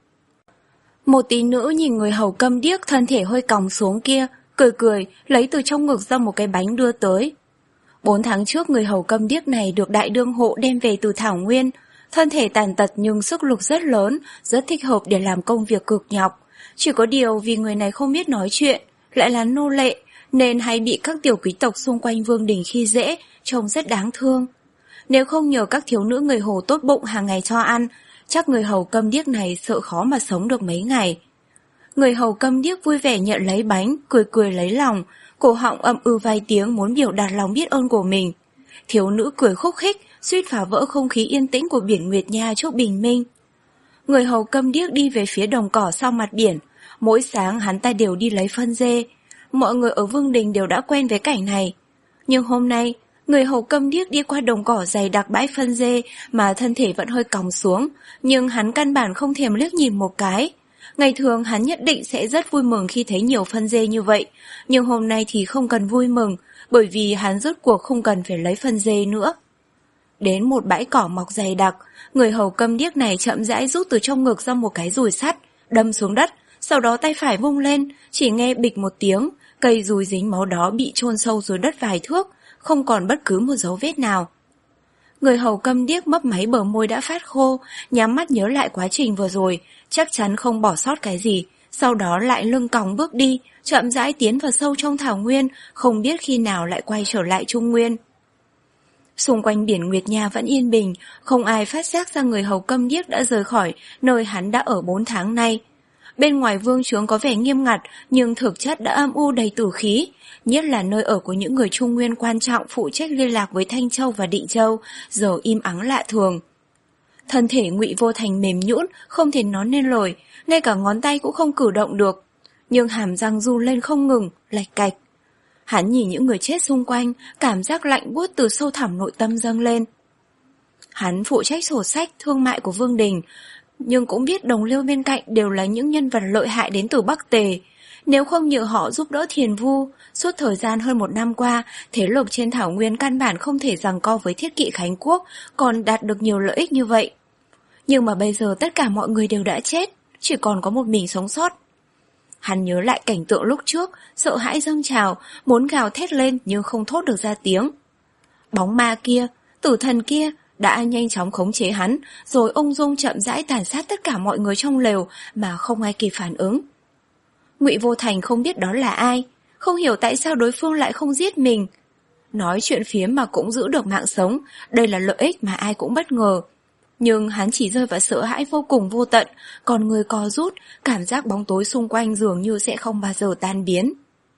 Một tỷ nữ nhìn người hầu câm điếc thân thể hơi còng xuống kia, cười cười, lấy từ trong ngực ra một cái bánh đưa tới. Bốn tháng trước người hầu câm điếc này được đại đương hộ đem về từ Thảo Nguyên, thân thể tàn tật nhưng sức lực rất lớn, rất thích hợp để làm công việc cực nhọc. Chỉ có điều vì người này không biết nói chuyện, lại là nô lệ, nên hay bị các tiểu quý tộc xung quanh Vương Đình khi dễ, trông rất đáng thương. Nếu không nhờ các thiếu nữ người hầu tốt bụng hàng ngày cho ăn, chắc người hầu câm điếc này sợ khó mà sống được mấy ngày. Người hầu câm điếc vui vẻ nhận lấy bánh, cười cười lấy lòng, cổ họng ậm ừ vài tiếng muốn biểu đạt lòng biết ơn của mình. Thiếu nữ cười khúc khích, suýt phá vỡ không khí yên tĩnh của biển Nguyệt Nha chúc bình minh. Người hầu câm điếc đi về phía đồng cỏ sau mặt biển, mỗi sáng hắn ta đều đi lấy phân dê. Mọi người ở Vương Đình đều đã quen với cảnh này. Nhưng hôm nay, người hầu câm điếc đi qua đồng cỏ dày đặc bãi phân dê mà thân thể vẫn hơi còng xuống, nhưng hắn căn bản không thèm liếc nhìn một cái. Ngày thường hắn nhất định sẽ rất vui mừng khi thấy nhiều phân dê như vậy, nhưng hôm nay thì không cần vui mừng, bởi vì hắn rốt cuộc không cần phải lấy phân dê nữa. Đến một bãi cỏ mọc dày đặc, người hầu câm điếc này chậm rãi rút từ trong ngực ra một cái dùi sắt, đâm xuống đất, sau đó tay phải vung lên, chỉ nghe bịch một tiếng, cây dùi dính máu đó bị chôn sâu dưới đất vài thước, không còn bất cứ một dấu vết nào. Người hầu câm điếc mấp máy bờ môi đã phát khô, nhắm mắt nhớ lại quá trình vừa rồi, chắc chắn không bỏ sót cái gì, sau đó lại lưng còng bước đi, chậm rãi tiến vào sâu trong thảo nguyên, không biết khi nào lại quay trở lại Trung Nguyên. Xung quanh biển Nguyệt Nha vẫn yên bình, không ai phát giác ra người hầu câm điếc đã rời khỏi nơi hắn đã ở bốn tháng nay. Bên ngoài vương trướng có vẻ nghiêm ngặt, nhưng thực chất đã âm u đầy tử khí, nhất là nơi ở của những người Trung Nguyên quan trọng phụ trách liên lạc với Thanh Châu và Định Châu, giờ im ắng lạ thường. Thân thể Ngụy Vô Thành mềm nhũn, không thể nói nên lời, ngay cả ngón tay cũng không cử động được, nhưng hàm răng run lên không ngừng, lạch cạch. Hắn nhìn những người chết xung quanh, cảm giác lạnh buốt từ sâu thẳm nội tâm dâng lên. Hắn phụ trách sổ sách, thương mại của Vương Đình, nhưng cũng biết đồng liêu bên cạnh đều là những nhân vật lợi hại đến từ Bắc Tề. Nếu không nhờ họ giúp đỡ Thiền Vu, suốt thời gian hơn một năm qua, thế lực trên thảo nguyên căn bản không thể giằng co với thiết kỵ Khánh Quốc, còn đạt được nhiều lợi ích như vậy. Nhưng mà bây giờ tất cả mọi người đều đã chết, chỉ còn có một mình sống sót. Hắn nhớ lại cảnh tượng lúc trước, sợ hãi dâng trào, muốn gào thét lên nhưng không thốt được ra tiếng. Bóng ma kia, tử thần kia đã nhanh chóng khống chế hắn, rồi ung dung chậm rãi tàn sát tất cả mọi người trong lều mà không ai kịp phản ứng. Ngụy Vô Thành không biết đó là ai, không hiểu tại sao đối phương lại không giết mình. Nói chuyện phiếm mà cũng giữ được mạng sống, đây là lợi ích mà ai cũng bất ngờ. Nhưng hắn chỉ rơi vào sợ hãi vô cùng vô tận, còn người co rút, cảm giác bóng tối xung quanh dường như sẽ không bao giờ tan biến.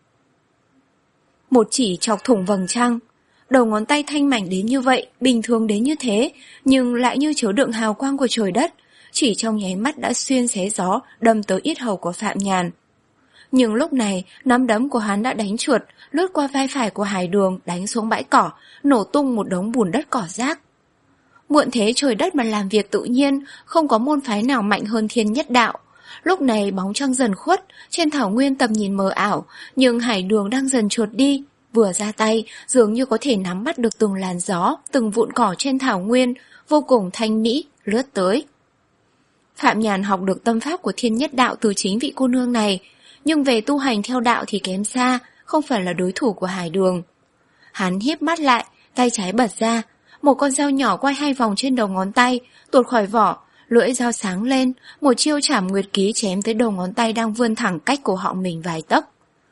Một chỉ chọc thủng vầng trăng. Đầu ngón tay thanh mảnh đến như vậy, bình thường đến như thế, nhưng lại như chứa đựng hào quang của trời đất, chỉ trong nháy mắt đã xuyên xé gió, đâm tới yết hầu của Phạm Nhàn. Nhưng lúc này, nắm đấm của hắn đã đánh trượt, lướt qua vai phải của Hải Đường, đánh xuống bãi cỏ, nổ tung một đống bùn đất cỏ rác. Muộn thế trời đất mà làm việc tự nhiên, không có môn phái nào mạnh hơn Thiên Nhất Đạo. Lúc này bóng trăng dần khuất, trên thảo nguyên tầm nhìn mờ ảo, nhưng Hải Đường đang dần trượt đi. Vừa ra tay, dường như có thể nắm bắt được từng làn gió, từng vụn cỏ trên thảo nguyên, vô cùng thanh mỹ, lướt tới. Phạm Nhàn học được tâm pháp của Thiên Nhất Đạo từ chính vị cô nương này, nhưng về tu hành theo đạo thì kém xa, không phải là đối thủ của Hải Đường. Hắn híp mắt lại, tay trái bật ra, một con dao nhỏ quay hai vòng trên đầu ngón tay, tuột khỏi vỏ, lưỡi dao sáng lên, một chiêu trảm nguyệt ký chém tới đầu ngón tay đang vươn thẳng cách cổ họng mình vài tấc.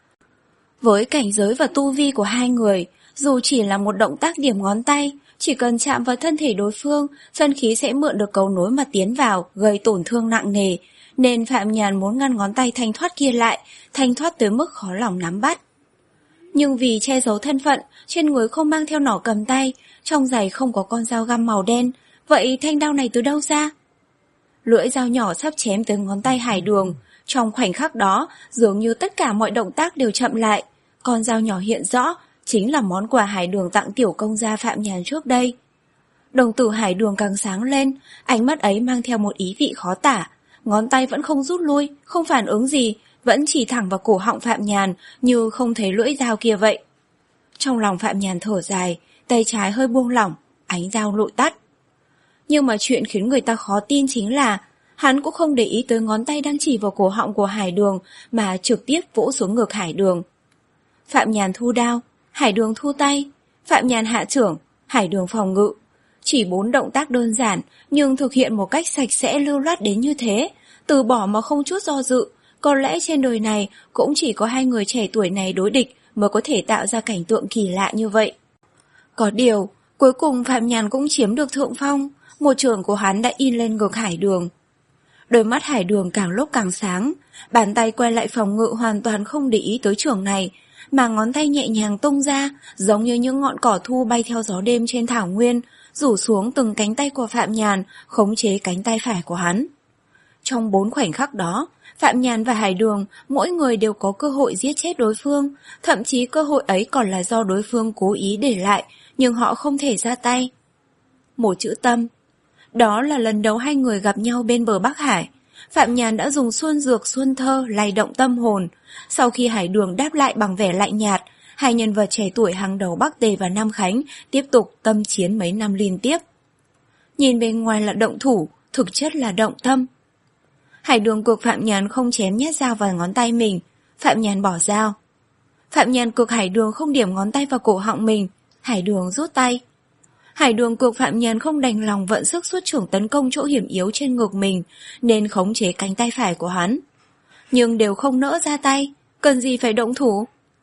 Với cảnh giới và tu vi của hai người, dù chỉ là một động tác điểm ngón tay, chỉ cần chạm vào thân thể đối phương, chân khí sẽ mượn được cầu nối mà tiến vào, gây tổn thương nặng nề, nên Phạm Nhàn muốn ngăn ngón tay thanh thoát kia lại, thanh thoát tới mức khó lòng nắm bắt. Nhưng vì che giấu thân phận, trên người không mang theo nỏ cầm tay, trong giày không có con dao găm màu đen, vậy thanh đao này từ đâu ra? Lưỡi dao nhỏ sắp chém tới ngón tay Hải Đường, trong khoảnh khắc đó, dường như tất cả mọi động tác đều chậm lại, con dao nhỏ hiện rõ, chính là món quà Hải Đường tặng tiểu công gia Phạm Nhàn trước đây. Đồng tử Hải Đường càng sáng lên, ánh mắt ấy mang theo một ý vị khó tả, ngón tay vẫn không rút lui, không phản ứng gì, vẫn chỉ thẳng vào cổ họng Phạm Nhàn như không thấy lưỡi dao kia vậy. Trong lòng Phạm Nhàn thở dài, tay trái hơi buông lỏng, ánh dao lụi tắt. Nhưng mà chuyện khiến người ta khó tin chính là hắn cũng không để ý tới ngón tay đang chỉ vào cổ họng của Hải Đường mà trực tiếp vỗ xuống ngực Hải Đường. Phạm Nhàn thu đao, Hải Đường thu tay, Phạm Nhàn hạ chưởng, Hải Đường phòng ngự. Chỉ bốn động tác đơn giản nhưng thực hiện một cách sạch sẽ lưu loát đến như thế, từ bỏ mà không chút do dự. Có lẽ trên đời này cũng chỉ có hai người trẻ tuổi này đối địch mới có thể tạo ra cảnh tượng kỳ lạ như vậy. Có điều, cuối cùng Phạm Nhàn cũng chiếm được thượng phong, một chưởng của hắn đã in lên ngực Hải Đường. Đôi mắt Hải Đường càng lúc càng sáng, bàn tay quay lại phòng ngự hoàn toàn không để ý tới chưởng này, mà ngón tay nhẹ nhàng tung ra, giống như những ngọn cỏ thu bay theo gió đêm trên thảo nguyên, rủ xuống từng cánh tay của Phạm Nhàn, khống chế cánh tay phải của hắn. Trong bốn khoảnh khắc đó, Phạm Nhàn và Hải Đường mỗi người đều có cơ hội giết chết đối phương, thậm chí cơ hội ấy còn là do đối phương cố ý để lại, nhưng họ không thể ra tay. Một chữ tâm. Đó là lần đầu hai người gặp nhau bên bờ Bắc Hải. Phạm Nhàn đã dùng xuân dược xuân thơ lay động tâm hồn. Sau khi Hải Đường đáp lại bằng vẻ lạnh nhạt, hai nhân vật trẻ tuổi hàng đầu Bắc Tề và Nam Khánh tiếp tục tâm chiến mấy năm liên tiếp. Nhìn bên ngoài là động thủ, thực chất là động tâm. Hải Đường cực Phạm Nhàn không chém nhét dao vào ngón tay mình, Phạm Nhàn bỏ dao. Phạm Nhàn cực Hải Đường không điểm ngón tay vào cổ họng mình, Hải Đường rút tay. Hải Đường cực Phạm Nhàn không đành lòng vận sức xuất chưởng tấn công chỗ hiểm yếu trên ngực mình, nên khống chế cánh tay phải của hắn. Nhưng đều không nỡ ra tay, cần gì phải động thủ.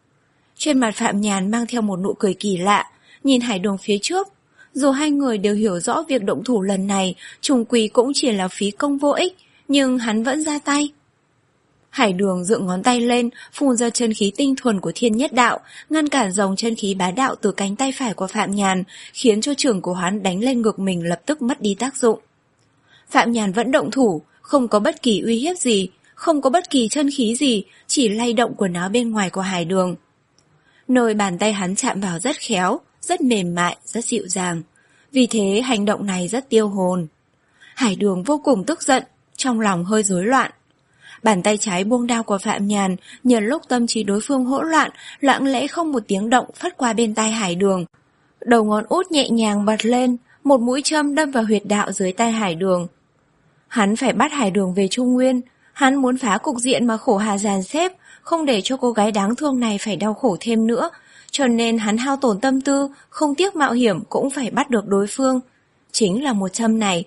Trên mặt Phạm Nhàn mang theo một nụ cười kỳ lạ, nhìn Hải Đường phía trước. Dù hai người đều hiểu rõ việc động thủ lần này, trùng quy cũng chỉ là phí công vô ích, nhưng hắn vẫn ra tay. Hải Đường dựng ngón tay lên, phun ra chân khí tinh thuần của Thiên Nhất Đạo, ngăn cản dòng chân khí bá đạo từ cánh tay phải của Phạm Nhàn, khiến cho chưởng của hắn đánh lên ngực mình lập tức mất đi tác dụng. Phạm Nhàn vẫn động thủ, không có bất kỳ uy hiếp gì, không có bất kỳ chân khí gì, chỉ lay động quần áo bên ngoài của Hải Đường. Nơi bàn tay hắn chạm vào rất khéo, rất mềm mại, rất dịu dàng. Vì thế hành động này rất tiêu hồn. Hải Đường vô cùng tức giận, trong lòng hơi rối loạn. Bàn tay trái buông đao của Phạm Nhàn, nhân lúc tâm trí đối phương hỗn loạn, lặng lẽ không một tiếng động phất qua bên tai Hải Đường. Đầu ngón út nhẹ nhàng bật lên, một mũi châm đâm vào huyệt đạo dưới tay Hải Đường. Hắn phải bắt Hải Đường về Trung Nguyên, hắn muốn phá cục diện mà khổ hà dàn xếp, không để cho cô gái đáng thương này phải đau khổ thêm nữa, cho nên hắn hao tổn tâm tư, không tiếc mạo hiểm cũng phải bắt được đối phương. Chính là một châm này.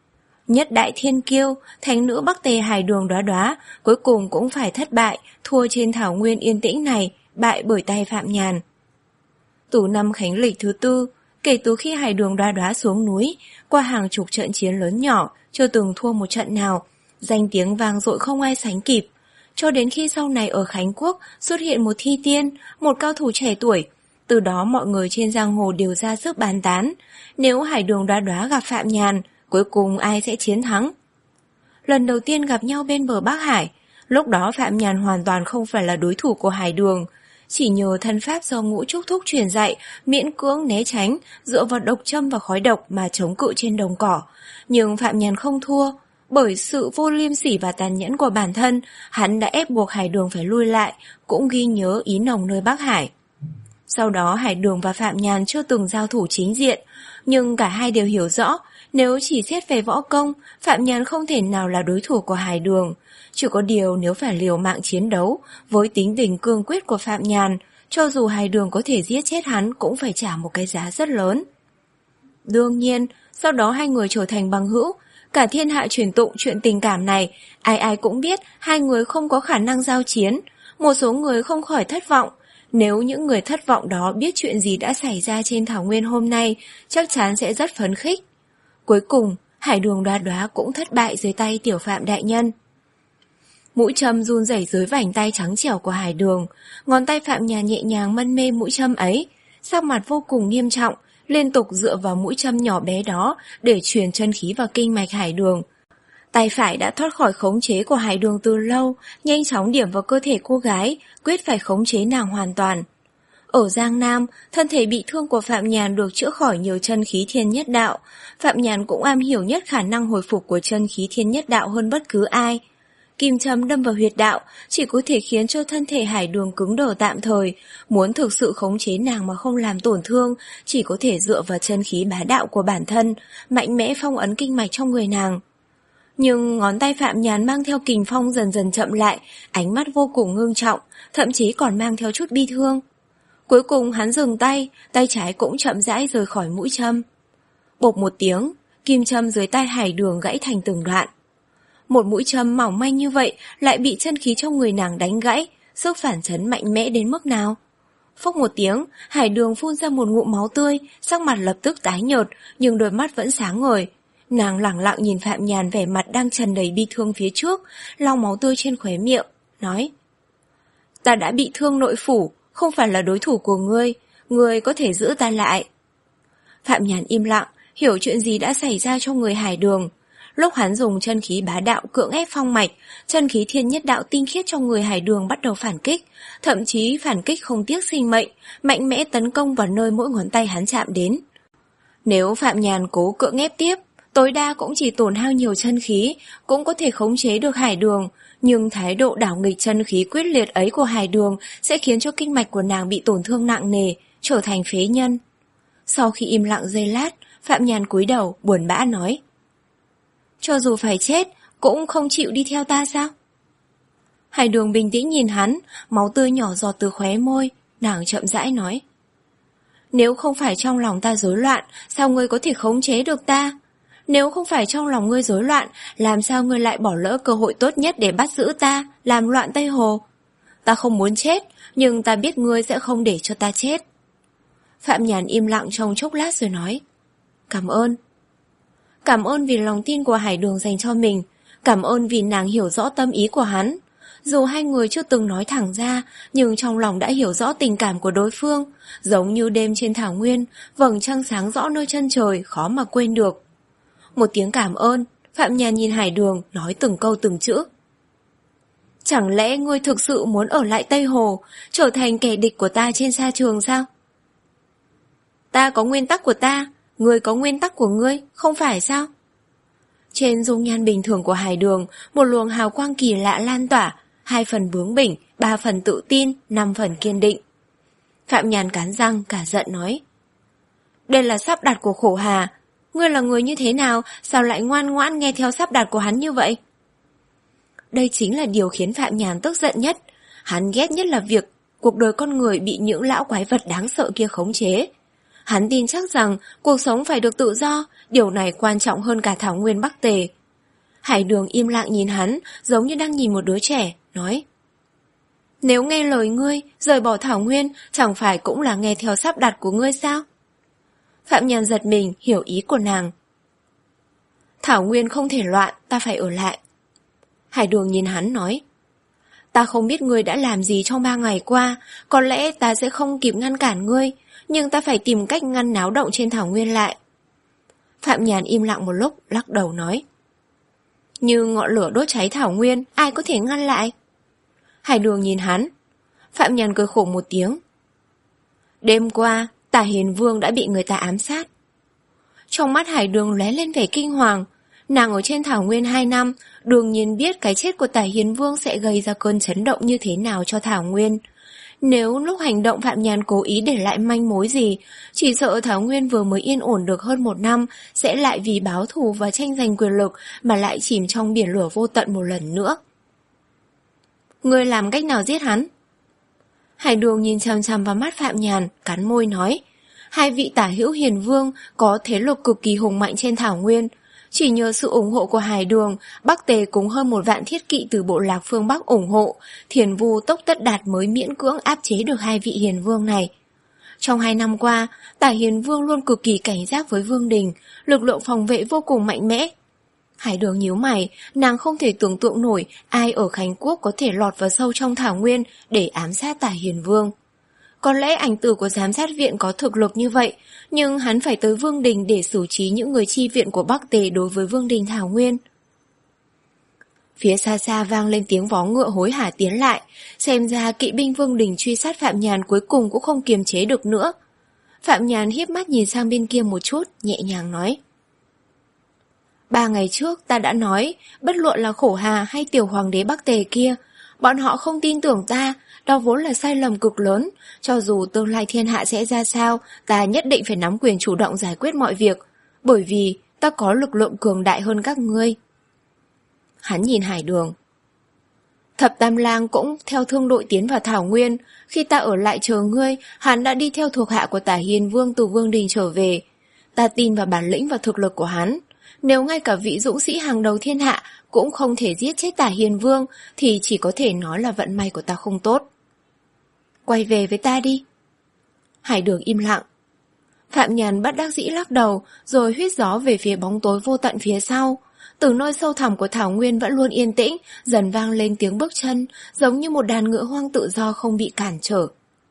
Nhất đại thiên kiêu, thánh nữ Bắc Tề Hải Đường Đóa Đóa, cuối cùng cũng phải thất bại, thua trên thảo nguyên yên tĩnh này, bại bởi tay Phạm Nhàn. Từ năm Khánh lịch thứ tư, Kể từ khi Hải Đường Đoá Đoá xuống núi, qua hàng chục trận chiến lớn nhỏ, chưa từng thua một trận nào, danh tiếng vang dội không ai sánh kịp. Cho đến khi sau này ở Khánh Quốc xuất hiện một thi tiên, một cao thủ trẻ tuổi, từ đó mọi người trên giang hồ đều ra sức bàn tán, nếu Hải Đường Đoá Đoá gặp Phạm Nhàn, cuối cùng ai sẽ chiến thắng. Lần đầu tiên gặp nhau bên bờ Bắc Hải, lúc đó Phạm Nhàn hoàn toàn không phải là đối thủ của Hải Đường. Chỉ nhờ thân pháp do Ngũ Trúc Thúc truyền dạy, miễn cưỡng né tránh, dựa vào độc châm và khói độc mà chống cự trên đồng cỏ. Nhưng Phạm Nhàn không thua, bởi sự vô liêm sỉ và tàn nhẫn của bản thân, hắn đã ép buộc Hải Đường phải lui lại, cũng ghi nhớ ý nồng nơi Bắc Hải. Sau đó Hải Đường và Phạm Nhàn chưa từng giao thủ chính diện, nhưng cả hai đều hiểu rõ, nếu chỉ xét về võ công, Phạm Nhàn không thể nào là đối thủ của Hải Đường. Chỉ có điều nếu phải liều mạng chiến đấu, với tính tình cương quyết của Phạm Nhàn, cho dù Hải Đường có thể giết chết hắn cũng phải trả một cái giá rất lớn. Đương nhiên, sau đó hai người trở thành bằng hữu, cả thiên hạ truyền tụng chuyện tình cảm này, ai ai cũng biết hai người không có khả năng giao chiến, một số người không khỏi thất vọng. Nếu những người thất vọng đó biết chuyện gì đã xảy ra trên thảo nguyên hôm nay, chắc chắn sẽ rất phấn khích. Cuối cùng, Hải Đường Đoá Đoá cũng thất bại dưới tay Tiểu Phạm đại nhân. Mũi châm run rẩy dưới vành tay trắng trẻo của Hải Đường, ngón tay Phạm Nhàn nhẹ nhàng mân mê mũi châm ấy, sắc mặt vô cùng nghiêm trọng, liên tục dựa vào mũi châm nhỏ bé đó để truyền chân khí vào kinh mạch Hải Đường. Tay phải đã thoát khỏi khống chế của Hải Đường từ lâu, nhanh chóng điểm vào cơ thể cô gái, quyết phải khống chế nàng hoàn toàn. Ở Giang Nam, thân thể bị thương của Phạm Nhàn được chữa khỏi nhờ chân khí thiên nhất đạo. Phạm Nhàn cũng am hiểu nhất khả năng hồi phục của chân khí thiên nhất đạo hơn bất cứ ai. Kim châm đâm vào huyệt đạo chỉ có thể khiến cho thân thể Hải Đường cứng đờ tạm thời, muốn thực sự khống chế nàng mà không làm tổn thương, chỉ có thể dựa vào chân khí bá đạo của bản thân, mạnh mẽ phong ấn kinh mạch trong người nàng. Nhưng ngón tay Phạm Nhàn mang theo kình phong dần dần chậm lại, ánh mắt vô cùng ngưng trọng, thậm chí còn mang theo chút bi thương. Cuối cùng hắn dừng tay, tay trái cũng chậm rãi rời khỏi mũi châm. Bộp một tiếng, kim châm dưới tay Hải Đường gãy thành từng đoạn. Một mũi châm mỏng manh như vậy lại bị chân khí trong người nàng đánh gãy, sức phản chấn mạnh mẽ đến mức nào. Phốc một tiếng, Hải Đường phun ra một ngụm máu tươi, sắc mặt lập tức tái nhợt, nhưng đôi mắt vẫn sáng ngời. Nàng lẳng lặng nhìn Phạm Nhàn vẻ mặt đang tràn đầy bi thương phía trước, lau máu tươi trên khóe miệng, nói: Ta đã bị thương nội phủ, không phải là đối thủ của ngươi, ngươi có thể giữ ta lại. Phạm Nhàn im lặng, hiểu chuyện gì đã xảy ra trong người Hải Đường. Lúc hắn dùng chân khí bá đạo cưỡng ép phong mạch, chân khí thiên nhất đạo tinh khiết trong người Hải Đường bắt đầu phản kích, thậm chí phản kích không tiếc sinh mệnh, mạnh mẽ tấn công vào nơi mỗi ngón tay hắn chạm đến. Nếu Phạm Nhàn cố cưỡng ép tiếp, tối đa cũng chỉ tổn hao nhiều chân khí, cũng có thể khống chế được Hải Đường, nhưng thái độ đảo nghịch chân khí quyết liệt ấy của Hải Đường sẽ khiến cho kinh mạch của nàng bị tổn thương nặng nề, trở thành phế nhân. Sau khi im lặng giây lát, Phạm Nhàn cúi đầu, buồn bã nói: Cho dù phải chết, cũng không chịu đi theo ta sao? Hải Đường bình tĩnh nhìn hắn, máu tươi nhỏ giọt từ khóe môi, nàng chậm rãi nói: Nếu không phải trong lòng ta rối loạn, sao ngươi có thể khống chế được ta? Nếu không phải trong lòng ngươi rối loạn, làm sao ngươi lại bỏ lỡ cơ hội tốt nhất để bắt giữ ta, làm loạn Tây Hồ? Ta không muốn chết, nhưng ta biết ngươi sẽ không để cho ta chết. Phạm Nhàn im lặng trong chốc lát rồi nói: Cảm ơn. Cảm ơn vì lòng tin của Hải Đường dành cho mình, cảm ơn vì nàng hiểu rõ tâm ý của hắn. Dù hai người chưa từng nói thẳng ra, nhưng trong lòng đã hiểu rõ tình cảm của đối phương, giống như đêm trên thảo nguyên, vầng trăng sáng rõ nơi chân trời, khó mà quên được. Một tiếng cảm ơn, Phạm Nhàn nhìn Hải Đường, nói từng câu từng chữ. Chẳng lẽ ngươi thực sự muốn ở lại Tây Hồ, trở thành kẻ địch của ta trên sa trường sao? Ta có nguyên tắc của ta, ngươi có nguyên tắc của ngươi, không phải sao? Trên dung nhan bình thường của Hải Đường, một luồng hào quang kỳ lạ lan tỏa, hai phần bướng bỉnh, ba phần tự tin, năm phần kiên định. Phạm Nhàn cắn răng, cả giận nói: Đây là sắp đặt của Khổ Hà, ngươi là người như thế nào, sao lại ngoan ngoãn nghe theo sắp đặt của hắn như vậy? Đây chính là điều khiến Phạm Nhàn tức giận nhất. Hắn ghét nhất là việc cuộc đời con người bị những lão quái vật đáng sợ kia khống chế. Hắn tin chắc rằng cuộc sống phải được tự do, điều này quan trọng hơn cả thảo nguyên Bắc Tề. Hải Đường im lặng nhìn hắn, giống như đang nhìn một đứa trẻ, nói: Nếu nghe lời ngươi, rời bỏ thảo nguyên, chẳng phải cũng là nghe theo sắp đặt của ngươi sao? Phạm Nhàn giật mình, hiểu ý của nàng. Thảo Nguyên không thể loạn, ta phải ở lại. Hải Đường nhìn hắn nói. Ta không biết ngươi đã làm gì trong ba ngày qua, có lẽ ta sẽ không kịp ngăn cản ngươi, nhưng ta phải tìm cách ngăn náo động trên Thảo Nguyên lại. Phạm Nhàn im lặng một lúc, lắc đầu nói. Như ngọn lửa đốt cháy Thảo Nguyên, ai có thể ngăn lại? Hải Đường nhìn hắn. Phạm Nhàn cười khổ một tiếng. Đêm qua, Tả Hiền Vương đã bị người ta ám sát. Trong mắt Hải Đường lóe lên vẻ kinh hoàng. Nàng ở trên Thảo Nguyên hai năm, đương nhiên biết cái chết của Tả Hiền Vương sẽ gây ra cơn chấn động như thế nào cho Thảo Nguyên. Nếu lúc hành động Phạm Nhàn cố ý để lại manh mối gì, chỉ sợ Thảo Nguyên vừa mới yên ổn được hơn một năm sẽ lại vì báo thù và tranh giành quyền lực mà lại chìm trong biển lửa vô tận một lần nữa. Ngươi làm cách nào giết hắn? Hải Đường nhìn chằm chằm vào mắt Phạm Nhàn, cắn môi nói. Hai vị tả hữu hiền vương có thế lực cực kỳ hùng mạnh trên Thảo Nguyên. Chỉ nhờ sự ủng hộ của Hải Đường, Bắc Tề cùng hơn một vạn thiết kỵ từ bộ lạc phương Bắc ủng hộ, Thiền Vu Tốc Tất Đạt mới miễn cưỡng áp chế được hai vị hiền vương này. Trong hai năm qua, Tả Hiền Vương luôn cực kỳ cảnh giác với Vương Đình, lực lượng phòng vệ vô cùng mạnh mẽ. Hải Đường nhíu mày, nàng không thể tưởng tượng nổi ai ở Khánh Quốc có thể lọt vào sâu trong Thảo Nguyên để ám sát Tả Hiền Vương. Có lẽ ảnh tử của giám sát viện có thực lực như vậy, nhưng hắn phải tới Vương Đình để xử trí những người chi viện của Bắc Tề đối với Vương Đình Thảo Nguyên. Phía xa xa vang lên tiếng vó ngựa hối hả tiến lại, xem ra kỵ binh Vương Đình truy sát Phạm Nhàn cuối cùng cũng không kiềm chế được nữa. Phạm Nhàn híp mắt nhìn sang bên kia một chút, nhẹ nhàng nói. Ba ngày trước ta đã nói, bất luận là Khổ Hà hay tiểu hoàng đế Bắc Tề kia, bọn họ không tin tưởng ta, đó vốn là sai lầm cực lớn. Cho dù tương lai thiên hạ sẽ ra sao, ta nhất định phải nắm quyền chủ động giải quyết mọi việc, bởi vì ta có lực lượng cường đại hơn các ngươi. Hắn nhìn Hải Đường. Thập Tam Lang cũng theo thương đội tiến vào Thảo Nguyên. Khi ta ở lại chờ ngươi, hắn đã đi theo thuộc hạ của Tả Hiền Vương từ Vương Đình trở về. Ta tin vào bản lĩnh và thực lực của hắn. Nếu ngay cả vị dũng sĩ hàng đầu thiên hạ cũng không thể giết chết Tả Hiền Vương, thì chỉ có thể nói là vận may của ta không tốt. Quay về với ta đi. Hải Đường im lặng. Phạm Nhàn bất đắc dĩ lắc đầu, rồi huýt gió về phía bóng tối vô tận phía sau. Từ nơi sâu thẳm của Thảo Nguyên vẫn luôn yên tĩnh, dần vang lên tiếng bước chân, giống như một đàn ngựa hoang tự do không bị cản trở.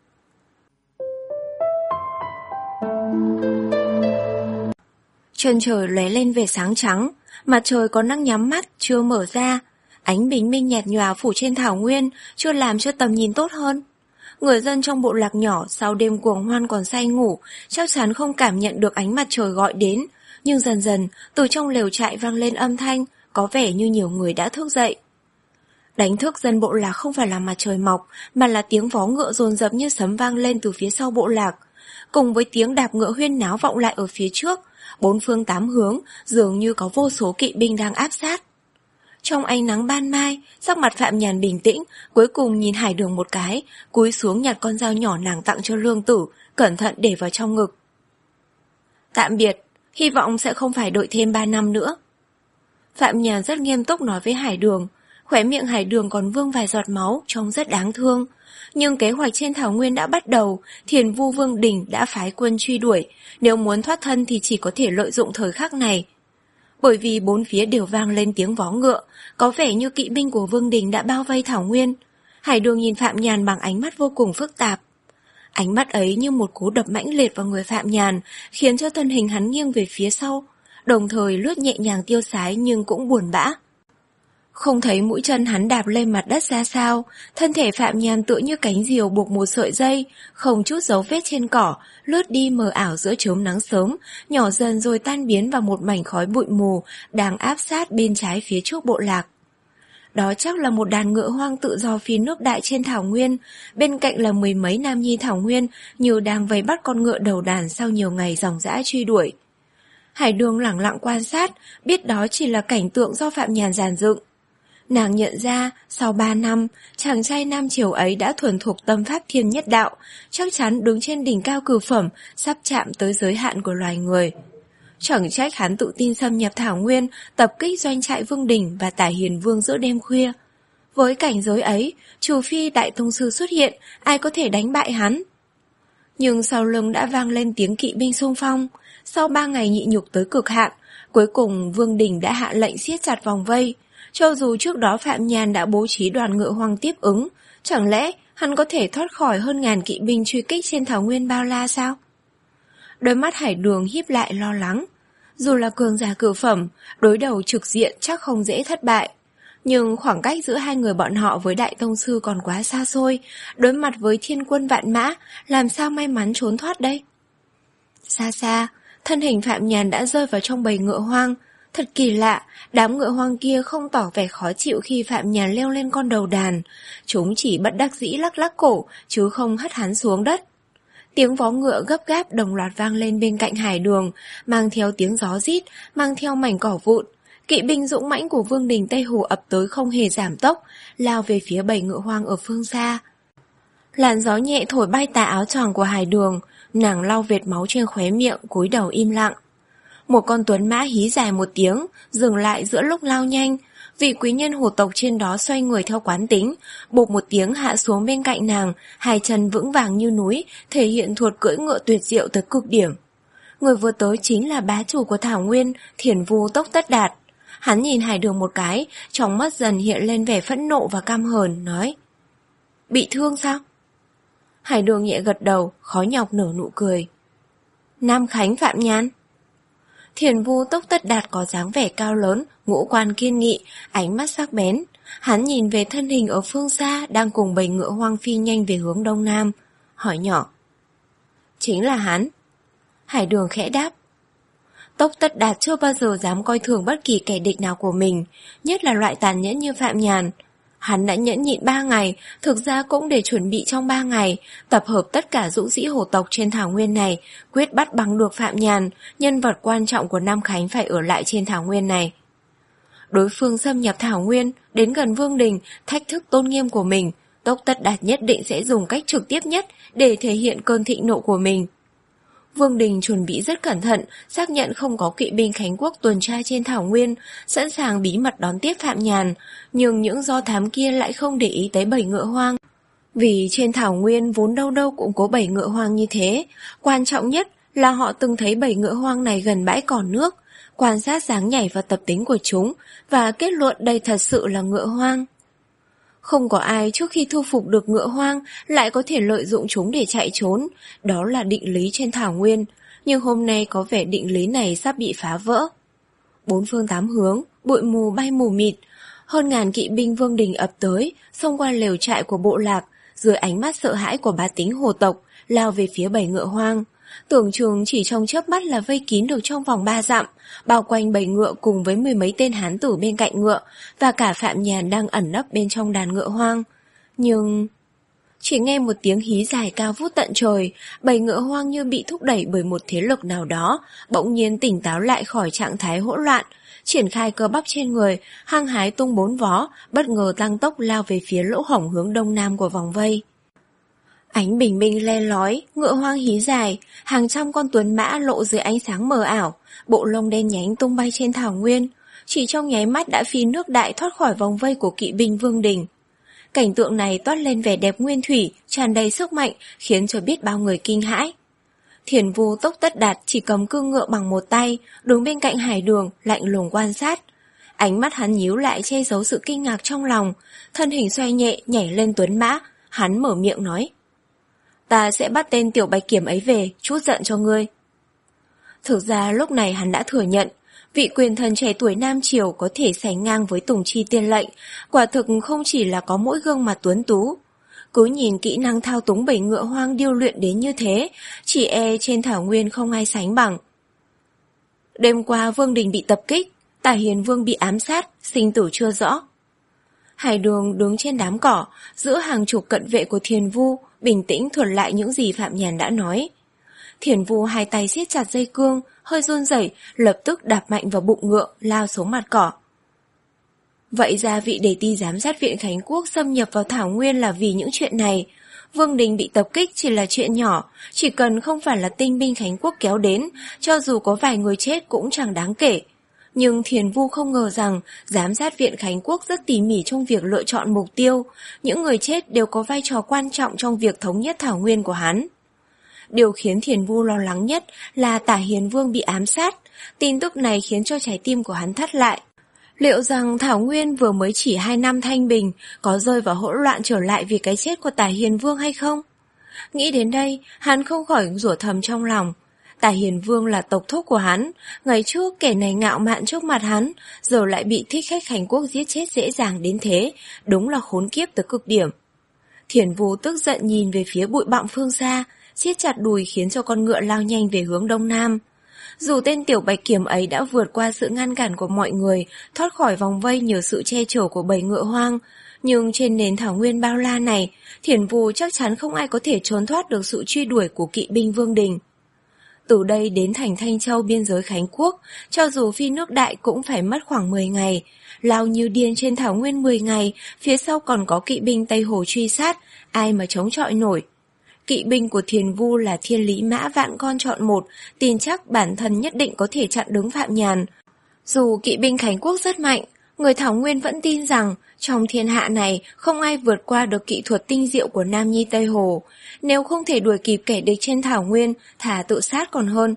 Chân trời lóe lên về sáng trắng, mặt trời có năng nhắm mắt, chưa mở ra. Ánh bình minh nhạt nhòa phủ trên Thảo Nguyên, chưa làm cho tầm nhìn tốt hơn. Người dân trong bộ lạc nhỏ sau đêm cuồng hoan còn say ngủ, chắc chắn không cảm nhận được ánh mặt trời gọi đến. Nhưng dần dần, từ trong lều trại vang lên âm thanh, có vẻ như nhiều người đã thức dậy. Đánh thức dân bộ lạc không phải là mặt trời mọc, mà là tiếng vó ngựa dồn dập như sấm vang lên từ phía sau bộ lạc. Cùng với tiếng đạp ngựa huyên náo vọng lại ở phía trước, bốn phương tám hướng, dường như có vô số kỵ binh đang áp sát. Trong ánh nắng ban mai, sắc mặt Phạm Nhàn bình tĩnh, cuối cùng nhìn Hải Đường một cái, cúi xuống nhặt con dao nhỏ nàng tặng cho Lương Tử, cẩn thận để vào trong ngực. Tạm biệt, hy vọng sẽ không phải đợi thêm ba năm nữa. Phạm Nhàn rất nghiêm túc nói với Hải Đường, khóe miệng Hải Đường còn vương vài giọt máu, trông rất đáng thương. Nhưng kế hoạch trên Thảo Nguyên đã bắt đầu, Thiền Vu Vương Đình đã phái quân truy đuổi, nếu muốn thoát thân thì chỉ có thể lợi dụng thời khắc này. Bởi vì bốn phía đều vang lên tiếng vó ngựa, có vẻ như kỵ binh của Vương Đình đã bao vây Thảo Nguyên. Hải Đường nhìn Phạm Nhàn bằng ánh mắt vô cùng phức tạp. Ánh mắt ấy như một cú đập mãnh liệt vào người Phạm Nhàn, khiến cho thân hình hắn nghiêng về phía sau, đồng thời lướt nhẹ nhàng tiêu sái nhưng cũng buồn bã. Không thấy mũi chân hắn đạp lên mặt đất ra sao, thân thể Phạm Nhàn tựa như cánh diều buộc một sợi dây, không chút dấu vết trên cỏ, lướt đi mờ ảo giữa chớm nắng sớm, nhỏ dần rồi tan biến vào một mảnh khói bụi mù đang áp sát bên trái phía trước bộ lạc. Đó chắc là một đàn ngựa hoang tự do phi nước đại trên Thảo Nguyên, bên cạnh là mười mấy nam nhi Thảo Nguyên như đang vây bắt con ngựa đầu đàn sau nhiều ngày ròng rã truy đuổi. Hải Đường lẳng lặng quan sát, biết đó chỉ là cảnh tượng do Phạm Nhàn dàn dựng. Nàng nhận ra, sau ba năm, chàng trai Nam Triều ấy đã thuần thục tâm pháp thiên nhất đạo, chắc chắn đứng trên đỉnh cao cửu phẩm, sắp chạm tới giới hạn của loài người. Chẳng trách hắn tự tin xâm nhập Thảo Nguyên, tập kích doanh trại Vương Đình và Tả Hiền Vương giữa đêm khuya. Với cảnh giới ấy, trừ phi Đại Tông Sư xuất hiện, ai có thể đánh bại hắn? Nhưng sau lưng đã vang lên tiếng kỵ binh xung phong. Sau ba ngày nhịn nhục tới cực hạn, cuối cùng Vương Đình đã hạ lệnh siết chặt vòng vây. Cho dù trước đó Phạm Nhàn đã bố trí đoàn ngựa hoang tiếp ứng, chẳng lẽ hắn có thể thoát khỏi hơn ngàn kỵ binh truy kích trên thảo nguyên bao la sao? Đôi mắt Hải Đường híp lại lo lắng. Dù là cường giả cửu phẩm, đối đầu trực diện chắc không dễ thất bại. Nhưng khoảng cách giữa hai người bọn họ với Đại Tông Sư còn quá xa xôi, đối mặt với thiên quân vạn mã, làm sao may mắn trốn thoát đây? Xa xa, thân hình Phạm Nhàn đã rơi vào trong bầy ngựa hoang. Thật kỳ lạ, đám ngựa hoang kia không tỏ vẻ khó chịu khi Phạm Nhàn leo lên con đầu đàn. Chúng chỉ bất đắc dĩ lắc lắc cổ, chứ không hất hắn xuống đất. Tiếng vó ngựa gấp gáp đồng loạt vang lên bên cạnh Hải Đường, mang theo tiếng gió rít, mang theo mảnh cỏ vụn. Kỵ binh dũng mãnh của Vương Đình Tây Hồ ập tới không hề giảm tốc, lao về phía bầy ngựa hoang ở phương xa. Làn gió nhẹ thổi bay tà áo choàng của Hải Đường, nàng lau vệt máu trên khóe miệng, cúi đầu im lặng. Một con tuấn mã hí dài một tiếng, dừng lại giữa lúc lao nhanh. Vị quý nhân hồ tộc trên đó xoay người theo quán tính, bộp một tiếng hạ xuống bên cạnh nàng, hai chân vững vàng như núi, thể hiện thuật cưỡi ngựa tuyệt diệu tới cực điểm. Người vừa tới chính là bá chủ của Thảo Nguyên, Thiền Vu Tốc Tất Đạt. Hắn nhìn Hải Đường một cái, trong mắt dần hiện lên vẻ phẫn nộ và căm hờn, nói: Bị thương sao? Hải Đường nhẹ gật đầu, khó nhọc nở nụ cười. Nam Khánh Phạm Nhàn. Thiền Vu Tốc Tất Đạt có dáng vẻ cao lớn, ngũ quan kiên nghị, ánh mắt sắc bén. Hắn nhìn về thân hình ở phương xa đang cùng bầy ngựa hoang phi nhanh về hướng đông nam, hỏi nhỏ: Chính là hắn. Hải Đường khẽ đáp. Tốc Tất Đạt chưa bao giờ dám coi thường bất kỳ kẻ địch nào của mình, nhất là loại tàn nhẫn như Phạm Nhàn. Hắn đã nhẫn nhịn ba ngày, thực ra cũng để chuẩn bị trong ba ngày, tập hợp tất cả dũng sĩ hồ tộc trên thảo nguyên này, quyết bắt bằng được Phạm Nhàn, nhân vật quan trọng của Nam Khánh phải ở lại trên thảo nguyên này. Đối phương xâm nhập thảo nguyên, đến gần Vương Đình, thách thức tôn nghiêm của mình, Tốc Tất Đạt nhất định sẽ dùng cách trực tiếp nhất để thể hiện cơn thịnh nộ của mình. Vương Đình chuẩn bị rất cẩn thận, xác nhận không có kỵ binh Khánh Quốc tuần tra trên thảo nguyên, sẵn sàng bí mật đón tiếp Phạm Nhàn, nhưng những do thám kia lại không để ý tới bầy ngựa hoang. Vì trên thảo nguyên vốn đâu đâu cũng có bầy ngựa hoang như thế, quan trọng nhất là họ từng thấy bầy ngựa hoang này gần bãi cỏ nước, quan sát dáng nhảy và tập tính của chúng, và kết luận đây thật sự là ngựa hoang. Không có ai trước khi thu phục được ngựa hoang lại có thể lợi dụng chúng để chạy trốn, đó là định lý trên thảo nguyên, nhưng hôm nay có vẻ định lý này sắp bị phá vỡ. Bốn phương tám hướng, bụi mù bay mù mịt, hơn ngàn kỵ binh Vương Đình ập tới, xông qua lều trại của bộ lạc, dưới ánh mắt sợ hãi của bá tính hồ tộc, lao về phía bầy ngựa hoang. Tưởng chừng chỉ trong chớp mắt là vây kín được trong vòng ba dặm, bao quanh bầy ngựa cùng với mười mấy tên hán tử bên cạnh ngựa, và cả Phạm Nhàn đang ẩn nấp bên trong đàn ngựa hoang. Nhưng... chỉ nghe một tiếng hí dài cao vút tận trời, bầy ngựa hoang như bị thúc đẩy bởi một thế lực nào đó, bỗng nhiên tỉnh táo lại khỏi trạng thái hỗn loạn, triển khai cơ bắp trên người, hăng hái tung bốn vó, bất ngờ tăng tốc lao về phía lỗ hổng hướng đông nam của vòng vây. Ánh bình minh le lói, ngựa hoang hí dài, hàng trăm con tuấn mã lộ dưới ánh sáng mờ ảo, bộ lông đen nhánh tung bay trên thảo nguyên, chỉ trong nháy mắt đã phi nước đại thoát khỏi vòng vây của kỵ binh Vương Đình. Cảnh tượng này toát lên vẻ đẹp nguyên thủy, tràn đầy sức mạnh, khiến cho biết bao người kinh hãi. Thiền Vu Tốc Tất Đạt chỉ cầm cương ngựa bằng một tay, đứng bên cạnh Hải Đường, lạnh lùng quan sát. Ánh mắt hắn nhíu lại che giấu sự kinh ngạc trong lòng, thân hình xoay nhẹ nhảy lên tuấn mã, hắn mở miệng nói: Ta sẽ bắt tên Tiểu Bạch Kiểm ấy về, trút giận cho ngươi. Thực ra lúc này hắn đã thừa nhận, vị quyền thần trẻ tuổi Nam Triều có thể sánh ngang với Tùng Chi Tiên Lệnh, quả thực không chỉ là có mỗi gương mặt tuấn tú. Cứ nhìn kỹ năng thao túng bầy ngựa hoang điêu luyện đến như thế, chỉ e trên thảo nguyên không ai sánh bằng. Đêm qua Vương Đình bị tập kích, Tả Hiền Vương bị ám sát, sinh tử chưa rõ. Hải Đường đứng trên đám cỏ, giữa hàng chục cận vệ của Thiền Vu, bình tĩnh thuật lại những gì Phạm Nhàn đã nói. Thiền Vu hai tay siết chặt dây cương, hơi run rẩy, lập tức đạp mạnh vào bụng ngựa, lao xuống mặt cỏ. Vậy ra vị đề ti giám sát viện Khánh Quốc xâm nhập vào thảo nguyên là vì những chuyện này. Vương Đình bị tập kích chỉ là chuyện nhỏ, chỉ cần không phải là tinh binh Khánh Quốc kéo đến, cho dù có vài người chết cũng chẳng đáng kể. Nhưng Thiền Vu không ngờ rằng giám sát viện Khánh Quốc rất tỉ mỉ trong việc lựa chọn mục tiêu, những người chết đều có vai trò quan trọng trong việc thống nhất thảo nguyên của hắn. Điều khiến Thiền Vu lo lắng nhất là Tả Hiền Vương bị ám sát. Tin tức này khiến cho trái tim của hắn thắt lại. Liệu rằng Thảo Nguyên vừa mới chỉ hai năm thanh bình có rơi vào hỗn loạn trở lại vì cái chết của Tả Hiền Vương hay không? Nghĩ đến đây, hắn không khỏi rủa thầm trong lòng. Tả Hiền Vương là tộc thúc của hắn, ngày trước kẻ này ngạo mạn trước mặt hắn, giờ lại bị Thích Khách Khánh Quốc giết chết dễ dàng đến thế, đúng là khốn kiếp tới cực điểm. Thiền Vu tức giận nhìn về phía bụi bặm phương xa, siết chặt đùi khiến cho con ngựa lao nhanh về hướng đông nam. Dù tên tiểu bạch kiểm ấy đã vượt qua sự ngăn cản của mọi người, thoát khỏi vòng vây nhờ sự che chở của bầy ngựa hoang, nhưng trên nền thảo nguyên bao la này, Thiền Vu chắc chắn không ai có thể trốn thoát được sự truy đuổi của kỵ binh Vương Đình. Từ đây đến thành Thanh Châu biên giới Khánh Quốc, cho dù phi nước đại cũng phải mất khoảng mười ngày. Lao như điên trên thảo nguyên mười ngày, phía sau còn có kỵ binh Tây Hồ truy sát, ai mà chống chọi nổi. Kỵ binh của Thiền Vu là thiên lý mã vạn con chọn một, tin chắc bản thân nhất định có thể chặn đứng Phạm Nhàn. Dù kỵ binh Khánh Quốc rất mạnh, người Thảo Nguyên vẫn tin rằng trong thiên hạ này không ai vượt qua được kỹ thuật tinh diệu của Nam Nhi Tây Hồ. Nếu không thể đuổi kịp kẻ địch trên Thảo Nguyên, thà tự sát còn hơn.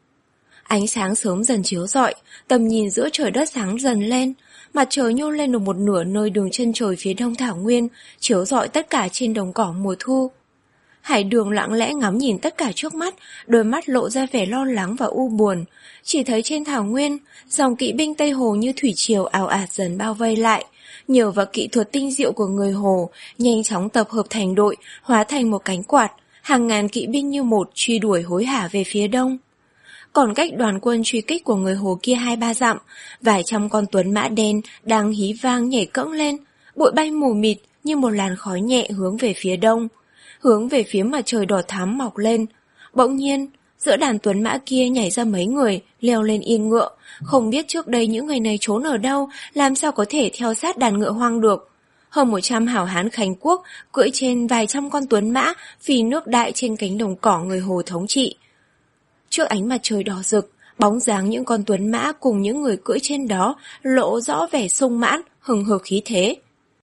Ánh sáng sớm dần chiếu rọi, tầm nhìn giữa trời đất sáng dần lên. Mặt trời nhô lên được một nửa nơi đường chân trời phía đông Thảo Nguyên, chiếu rọi tất cả trên đồng cỏ mùa thu. Hải Đường lặng lẽ ngắm nhìn tất cả trước mắt, đôi mắt lộ ra vẻ lo lắng và u buồn. Chỉ thấy trên Thảo Nguyên, dòng kỵ binh Tây Hồ như thủy triều ào ạt dần bao vây lại. Nhờ vào kỹ thuật tinh diệu của người Hồ, nhanh chóng tập hợp thành đội, hóa thành một cánh quạt, hàng ngàn kỵ binh như một truy đuổi hối hả về phía đông. Còn cách đoàn quân truy kích của người Hồ kia hai ba dặm, vài trăm con tuấn mã đen đang hí vang nhảy cẫng lên, bụi bay mù mịt như một làn khói nhẹ hướng về phía đông, hướng về phía mặt trời đỏ thắm mọc lên. Bỗng nhiên, giữa đàn tuấn mã kia nhảy ra mấy người, leo lên yên ngựa. Không biết trước đây những người này trốn ở đâu, làm sao có thể theo sát đàn ngựa hoang được. Hơn một trăm hảo hán Khánh Quốc cưỡi trên vài trăm con tuấn mã phi nước đại trên cánh đồng cỏ người Hồ thống trị. Trước ánh mặt trời đỏ rực, bóng dáng những con tuấn mã cùng những người cưỡi trên đó lộ rõ vẻ sung mãn, hừng hực khí thế.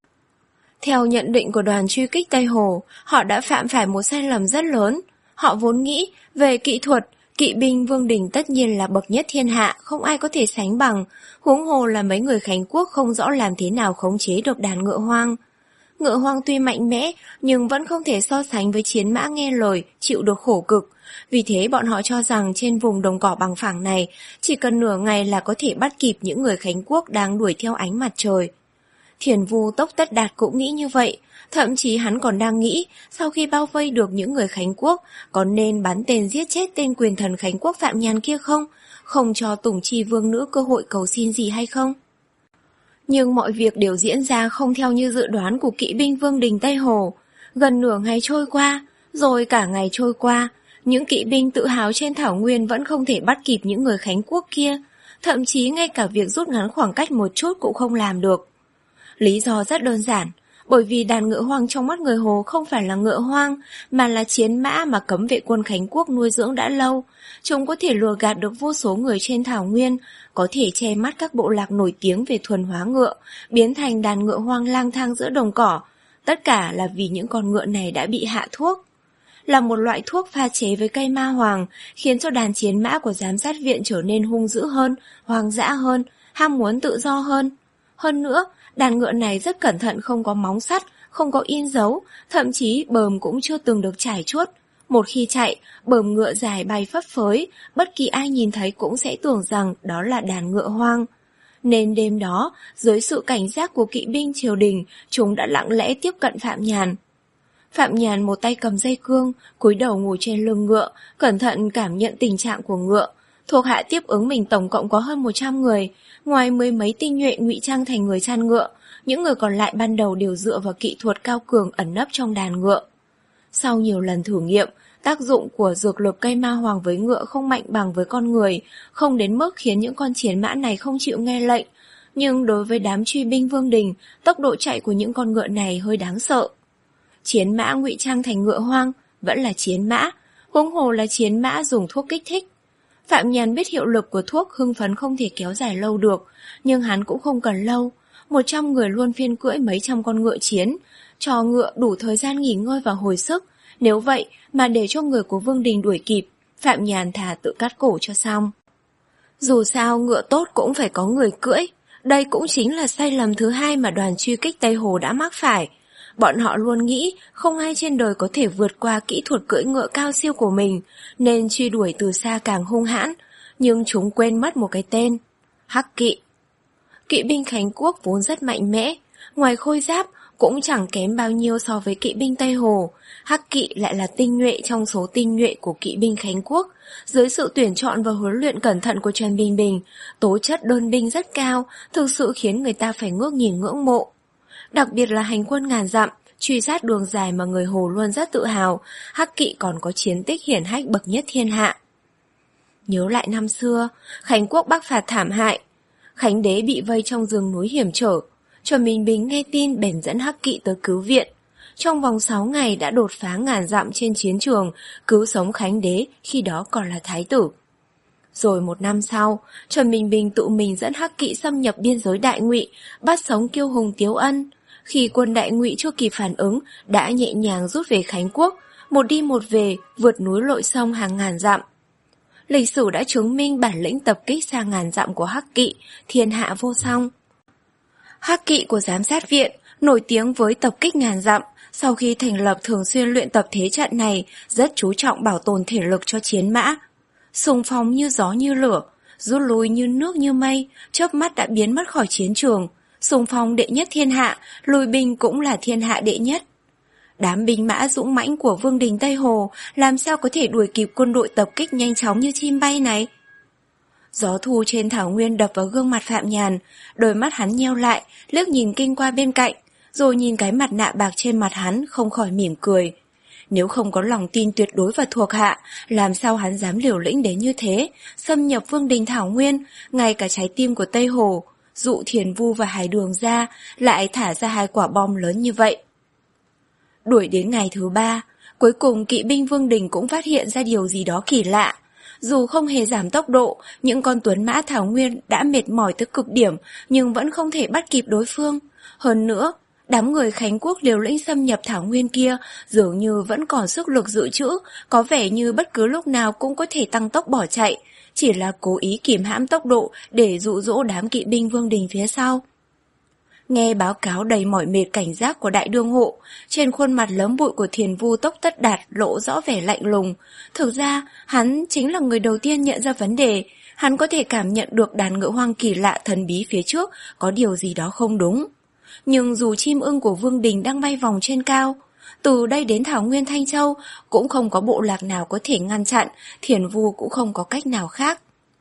Theo nhận định của đoàn truy kích Tây Hồ, họ đã phạm phải một sai lầm rất lớn. Họ vốn nghĩ về kỹ thuật, kỵ binh Vương Đình tất nhiên là bậc nhất thiên hạ, không ai có thể sánh bằng, huống hồ là mấy người Khánh Quốc không rõ làm thế nào khống chế được đàn ngựa hoang. Ngựa hoang tuy mạnh mẽ, nhưng vẫn không thể so sánh với chiến mã nghe lời, chịu được khổ cực. Vì thế bọn họ cho rằng trên vùng đồng cỏ bằng phẳng này, chỉ cần nửa ngày là có thể bắt kịp những người Khánh Quốc đang đuổi theo ánh mặt trời. Thiền Vu Tốc Tất Đạt cũng nghĩ như vậy, thậm chí hắn còn đang nghĩ sau khi bao vây được những người Khánh Quốc có nên bắn tên giết chết tên quyền thần Khánh Quốc Phạm Nhàn kia không, không cho Tùng Chi Vương Nữ cơ hội cầu xin gì hay không. Nhưng mọi việc đều diễn ra không theo như dự đoán của kỵ binh Vương Đình Tây Hồ. Gần nửa ngày trôi qua, rồi cả ngày trôi qua, những kỵ binh tự hào trên thảo nguyên vẫn không thể bắt kịp những người Khánh Quốc kia, thậm chí ngay cả việc rút ngắn khoảng cách một chút cũng không làm được. Lý do rất đơn giản, bởi vì đàn ngựa hoang trong mắt người Hồ không phải là ngựa hoang, mà là chiến mã mà cấm vệ quân Khánh Quốc nuôi dưỡng đã lâu. Chúng có thể lừa gạt được vô số người trên thảo nguyên, có thể che mắt các bộ lạc nổi tiếng về thuần hóa ngựa, biến thành đàn ngựa hoang lang thang giữa đồng cỏ. Tất cả là vì những con ngựa này đã bị hạ thuốc. Là một loại thuốc pha chế với cây ma hoàng, khiến cho đàn chiến mã của giám sát viện trở nên hung dữ hơn, hoang dã hơn, ham muốn tự do hơn. Hơn nữa, đàn ngựa này rất cẩn thận, không có móng sắt, không có in dấu, thậm chí bờm cũng chưa từng được trải chuốt. Một khi chạy, bờm ngựa dài bay phấp phới, bất kỳ ai nhìn thấy cũng sẽ tưởng rằng đó là đàn ngựa hoang. Nên đêm đó, dưới sự cảnh giác của kỵ binh triều đình, chúng đã lặng lẽ tiếp cận Phạm Nhàn. Phạm Nhàn một tay cầm dây cương, cúi đầu ngồi trên lưng ngựa, cẩn thận cảm nhận tình trạng của ngựa. Thuộc hạ tiếp ứng mình tổng cộng có hơn một trăm người, ngoài mười mấy tinh nhuệ ngụy trang thành người chăn ngựa, những người còn lại ban đầu đều dựa vào kỹ thuật cao cường ẩn nấp trong đàn ngựa. Sau nhiều lần thử nghiệm, tác dụng của dược lực cây ma hoàng với ngựa không mạnh bằng với con người, không đến mức khiến những con chiến mã này không chịu nghe lệnh, nhưng đối với đám truy binh Vương Đình, tốc độ chạy của những con ngựa này hơi đáng sợ. Chiến mã ngụy trang thành ngựa hoang vẫn là chiến mã, huống hồ là chiến mã dùng thuốc kích thích. Phạm Nhàn biết hiệu lực của thuốc hưng phấn không thể kéo dài lâu được, nhưng hắn cũng không cần lâu. Một trăm người luôn phiên cưỡi mấy trăm con ngựa chiến, cho ngựa đủ thời gian nghỉ ngơi và hồi sức. Nếu vậy mà để cho người của Vương Đình đuổi kịp, Phạm Nhàn thà tự cắt cổ cho xong. Dù sao ngựa tốt cũng phải có người cưỡi. Đây cũng chính là sai lầm thứ hai mà đoàn truy kích Tây Hồ đã mắc phải. Bọn họ luôn nghĩ không ai trên đời có thể vượt qua kỹ thuật cưỡi ngựa cao siêu của mình, nên truy đuổi từ xa càng hung hãn. Nhưng chúng quên mất một cái tên: Hắc Kỵ. Kỵ binh Khánh Quốc vốn rất mạnh mẽ, ngoài khôi giáp cũng chẳng kém bao nhiêu so với kỵ binh Tây Hồ. Hắc Kỵ lại là tinh nhuệ trong số tinh nhuệ của kỵ binh Khánh Quốc. Dưới sự tuyển chọn và huấn luyện cẩn thận của Trần Bình Bình, tố chất đơn binh rất cao, thực sự khiến người ta phải ngước nhìn ngưỡng mộ. Đặc biệt là hành quân ngàn dặm, truy sát đường dài mà người Hồ luôn rất tự hào, Hắc Kỵ còn có chiến tích hiển hách bậc nhất thiên hạ. Nhớ lại năm xưa, Khánh Quốc bắc phạt thảm hại, Khánh đế bị vây trong rừng núi hiểm trở. Trần Bình Bình nghe tin bèn dẫn Hắc Kỵ tới cứu viện. Trong vòng sáu ngày đã đột phá ngàn dặm trên chiến trường, cứu sống Khánh đế khi đó còn là thái tử. Rồi một năm sau, Trần Bình Bình tự mình dẫn Hắc Kỵ xâm nhập biên giới Đại Ngụy, bắt sống kiêu hùng Tiếu Ân. Khi quân Đại Ngụy chưa kịp phản ứng, đã nhẹ nhàng rút về Khánh Quốc, một đi một về, vượt núi lội sông hàng ngàn dặm. Lịch sử đã chứng minh bản lĩnh tập kích xa ngàn dặm của Hắc Kỵ, thiên hạ vô song. Hắc Kỵ của giám sát viện nổi tiếng với tập kích ngàn dặm. Sau khi thành lập thường xuyên luyện tập thế trận này, rất chú trọng bảo tồn thể lực cho chiến mã. Xung phong như gió như lửa, rút lui như nước như mây, chớp mắt đã biến mất khỏi chiến trường. Xung phong đệ nhất thiên hạ, lùi binh cũng là thiên hạ đệ nhất. Đám binh mã dũng mãnh của Vương Đình Tây Hồ làm sao có thể đuổi kịp quân đội tập kích nhanh chóng như chim bay này? Gió thu trên thảo nguyên đập vào gương mặt Phạm Nhàn, đôi mắt hắn nheo lại, liếc nhìn kinh qua bên cạnh, rồi nhìn cái mặt nạ bạc trên mặt hắn không khỏi mỉm cười. Nếu không có lòng tin tuyệt đối vào thuộc hạ, làm sao hắn dám liều lĩnh đến như thế, xâm nhập Vương Đình thảo nguyên, ngay cả trái tim của Tây Hồ, dụ Thiền Vu và Hải Đường ra, lại thả ra hai quả bom lớn như vậy. Đuổi đến ngày thứ ba, cuối cùng kỵ binh Vương Đình cũng phát hiện ra điều gì đó kỳ lạ. Dù không hề giảm tốc độ, những con tuấn mã thảo nguyên đã mệt mỏi tới cực điểm, nhưng vẫn không thể bắt kịp đối phương. Hơn nữa, đám người Khánh Quốc liều lĩnh xâm nhập thảo nguyên kia dường như vẫn còn sức lực dự trữ, có vẻ như bất cứ lúc nào cũng có thể tăng tốc bỏ chạy, chỉ là cố ý kìm hãm tốc độ để dụ dỗ đám kỵ binh Vương Đình phía sau. Nghe báo cáo đầy mỏi mệt cảnh giác của đại đương hộ, trên khuôn mặt lấm bụi của Thiền Vu Tốc Tất Đạt lộ rõ vẻ lạnh lùng. Thực ra, hắn chính là người đầu tiên nhận ra vấn đề. Hắn có thể cảm nhận được đàn ngựa hoang kỳ lạ thần bí phía trước có điều gì đó không đúng. Nhưng dù chim ưng của Vương Đình đang bay vòng trên cao, từ đây đến Thảo Nguyên Thanh Châu cũng không có bộ lạc nào có thể ngăn chặn, Thiền Vu cũng không có cách nào khác.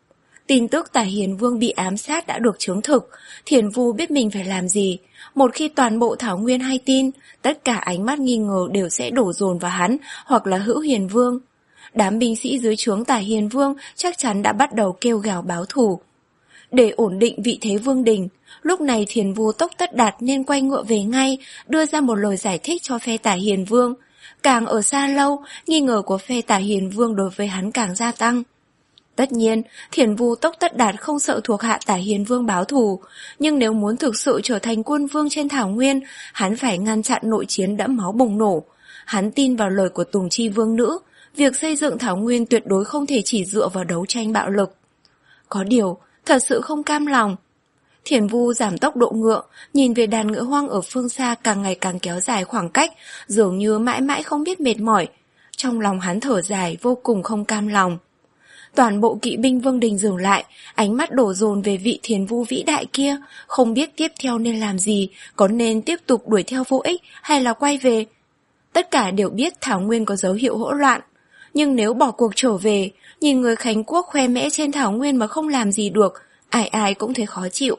Tin tức Tả Hiền Vương bị ám sát đã được chứng thực, Thiền Vu biết mình phải làm gì. Một khi toàn bộ Thảo Nguyên hay tin, tất cả ánh mắt nghi ngờ đều sẽ đổ dồn vào hắn hoặc là Hữu Hiền Vương. Đám binh sĩ dưới trướng Tả Hiền Vương chắc chắn đã bắt đầu kêu gào báo thù. Để ổn định vị thế Vương Đình, lúc này Thiền Vu Tốc Tất Đạt nên quay ngựa về ngay, đưa ra một lời giải thích cho phe Tả Hiền Vương. Càng ở xa lâu, nghi ngờ của phe Tả Hiền Vương đối với hắn càng gia tăng. Tất nhiên, Thiền Vu Tốc Tất Đạt không sợ thuộc hạ Tả Hiền Vương báo thù, nhưng nếu muốn thực sự trở thành quân vương trên Thảo Nguyên, hắn phải ngăn chặn nội chiến đẫm máu bùng nổ. Hắn tin vào lời của Tùng Chi Vương Nữ, việc xây dựng Thảo Nguyên tuyệt đối không thể chỉ dựa vào đấu tranh bạo lực. Có điều, thật sự không cam lòng. Thiền Vu giảm tốc độ ngựa, nhìn về đàn ngựa hoang ở phương xa càng ngày càng kéo dài khoảng cách, dường như mãi mãi không biết mệt mỏi. Trong lòng hắn thở dài, vô cùng không cam lòng. Toàn bộ kỵ binh Vương Đình dừng lại, ánh mắt đổ dồn về vị Thiền Vu vĩ đại kia, không biết tiếp theo nên làm gì, có nên tiếp tục đuổi theo vô ích hay là quay về. Tất cả đều biết Thảo Nguyên có dấu hiệu hỗn loạn, nhưng nếu bỏ cuộc trở về, nhìn người Khánh Quốc khoe mẽ trên Thảo Nguyên mà không làm gì được, ai ai cũng thấy khó chịu.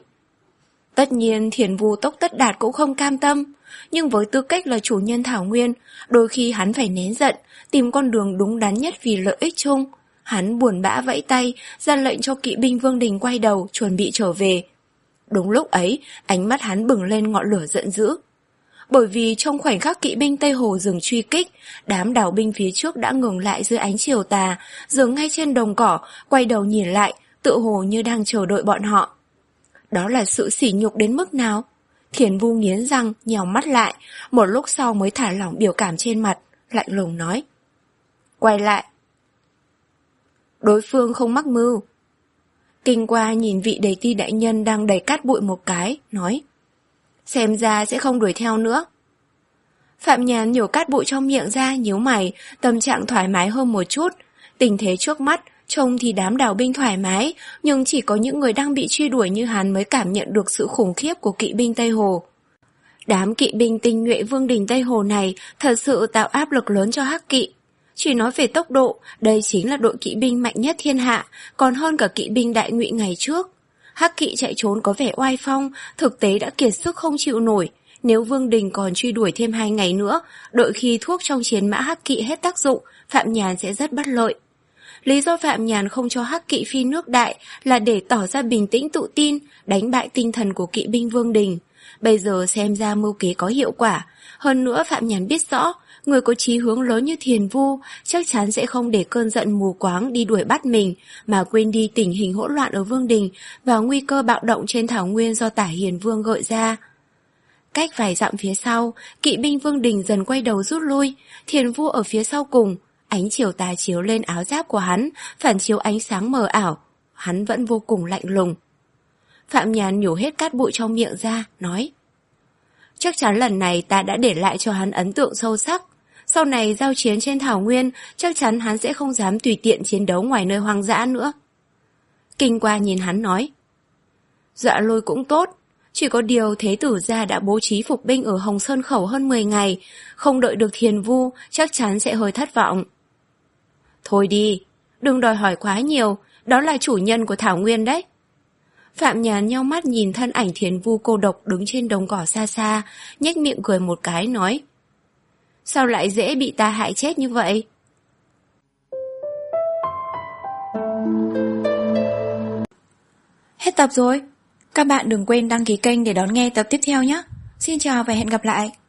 Tất nhiên Thiền Vu Tốc Tất Đạt cũng không cam tâm, nhưng với tư cách là chủ nhân Thảo Nguyên, đôi khi hắn phải nén giận, tìm con đường đúng đắn nhất vì lợi ích chung. Hắn buồn bã vẫy tay, ra lệnh cho kỵ binh Vương Đình quay đầu, chuẩn bị trở về. Đúng lúc ấy, ánh mắt hắn bừng lên ngọn lửa giận dữ. Bởi vì trong khoảnh khắc kỵ binh Tây Hồ dừng truy kích, đám đảo binh phía trước đã ngừng lại dưới ánh chiều tà, dừng ngay trên đồng cỏ, quay đầu nhìn lại, tựa hồ như đang chờ đợi bọn họ. Đó là sự sỉ nhục đến mức nào? Thiền Vu nghiến răng, nhèo mắt lại, một lúc sau mới thả lỏng biểu cảm trên mặt, lạnh lùng nói. Quay lại. Đối phương không mắc mưu. Kinh Qua nhìn vị Đề Ti đại nhân đang đầy cát bụi một cái, nói. Xem ra sẽ không đuổi theo nữa. Phạm Nhàn nhổ cát bụi trong miệng ra, nhíu mày, tâm trạng thoải mái hơn một chút. Tình thế trước mắt, trông thì đám đào binh thoải mái, nhưng chỉ có những người đang bị truy đuổi như hắn mới cảm nhận được sự khủng khiếp của kỵ binh Tây Hồ. Đám kỵ binh tinh nhuệ Vương Đình Tây Hồ này thật sự tạo áp lực lớn cho Hắc Kỵ. Chỉ nói về tốc độ, đây chính là đội kỵ binh mạnh nhất thiên hạ, còn hơn cả kỵ binh Đại Ngụy ngày trước. Hắc Kỵ chạy trốn có vẻ oai phong, thực tế đã kiệt sức không chịu nổi. Nếu Vương Đình còn truy đuổi thêm hai ngày nữa, đợi khi thuốc trong chiến mã Hắc Kỵ hết tác dụng, Phạm Nhàn sẽ rất bất lợi. Lý do Phạm Nhàn không cho Hắc Kỵ phi nước đại là để tỏ ra bình tĩnh tự tin, đánh bại tinh thần của kỵ binh Vương Đình. Bây giờ xem ra mưu kế có hiệu quả. Hơn nữa Phạm Nhàn biết rõ, người có chí hướng lớn như Thiền Vu chắc chắn sẽ không để cơn giận mù quáng đi đuổi bắt mình, mà quên đi tình hình hỗn loạn ở Vương Đình và nguy cơ bạo động trên thảo nguyên do Tả Hiền Vương gợi ra. Cách vài dặm phía sau, kỵ binh Vương Đình dần quay đầu rút lui, Thiền Vu ở phía sau cùng. Ánh chiều tà chiếu lên áo giáp của hắn, phản chiếu ánh sáng mờ ảo. Hắn vẫn vô cùng lạnh lùng. Phạm Nhàn nhổ hết cát bụi trong miệng ra, nói. Chắc chắn lần này ta đã để lại cho hắn ấn tượng sâu sắc. Sau này giao chiến trên thảo nguyên, chắc chắn hắn sẽ không dám tùy tiện chiến đấu ngoài nơi hoang dã nữa. Kinh Qua nhìn hắn nói. Dạ Lôi cũng tốt. Chỉ có điều Thế Tử gia đã bố trí phục binh ở Hồng Sơn Khẩu hơn mười ngày, không đợi được Thiền Vu chắc chắn sẽ hơi thất vọng. Thôi đi, đừng đòi hỏi quá nhiều, đó là chủ nhân của thảo nguyên đấy. Phạm Nhàn nheo mắt nhìn thân ảnh Thiền Vu cô độc đứng trên đồng cỏ xa xa, nhếch miệng cười một cái nói. Sao lại dễ bị ta hại chết như vậy? Hết tập rồi. Các bạn đừng quên đăng ký kênh để đón nghe tập tiếp theo nhé. Xin chào và hẹn gặp lại.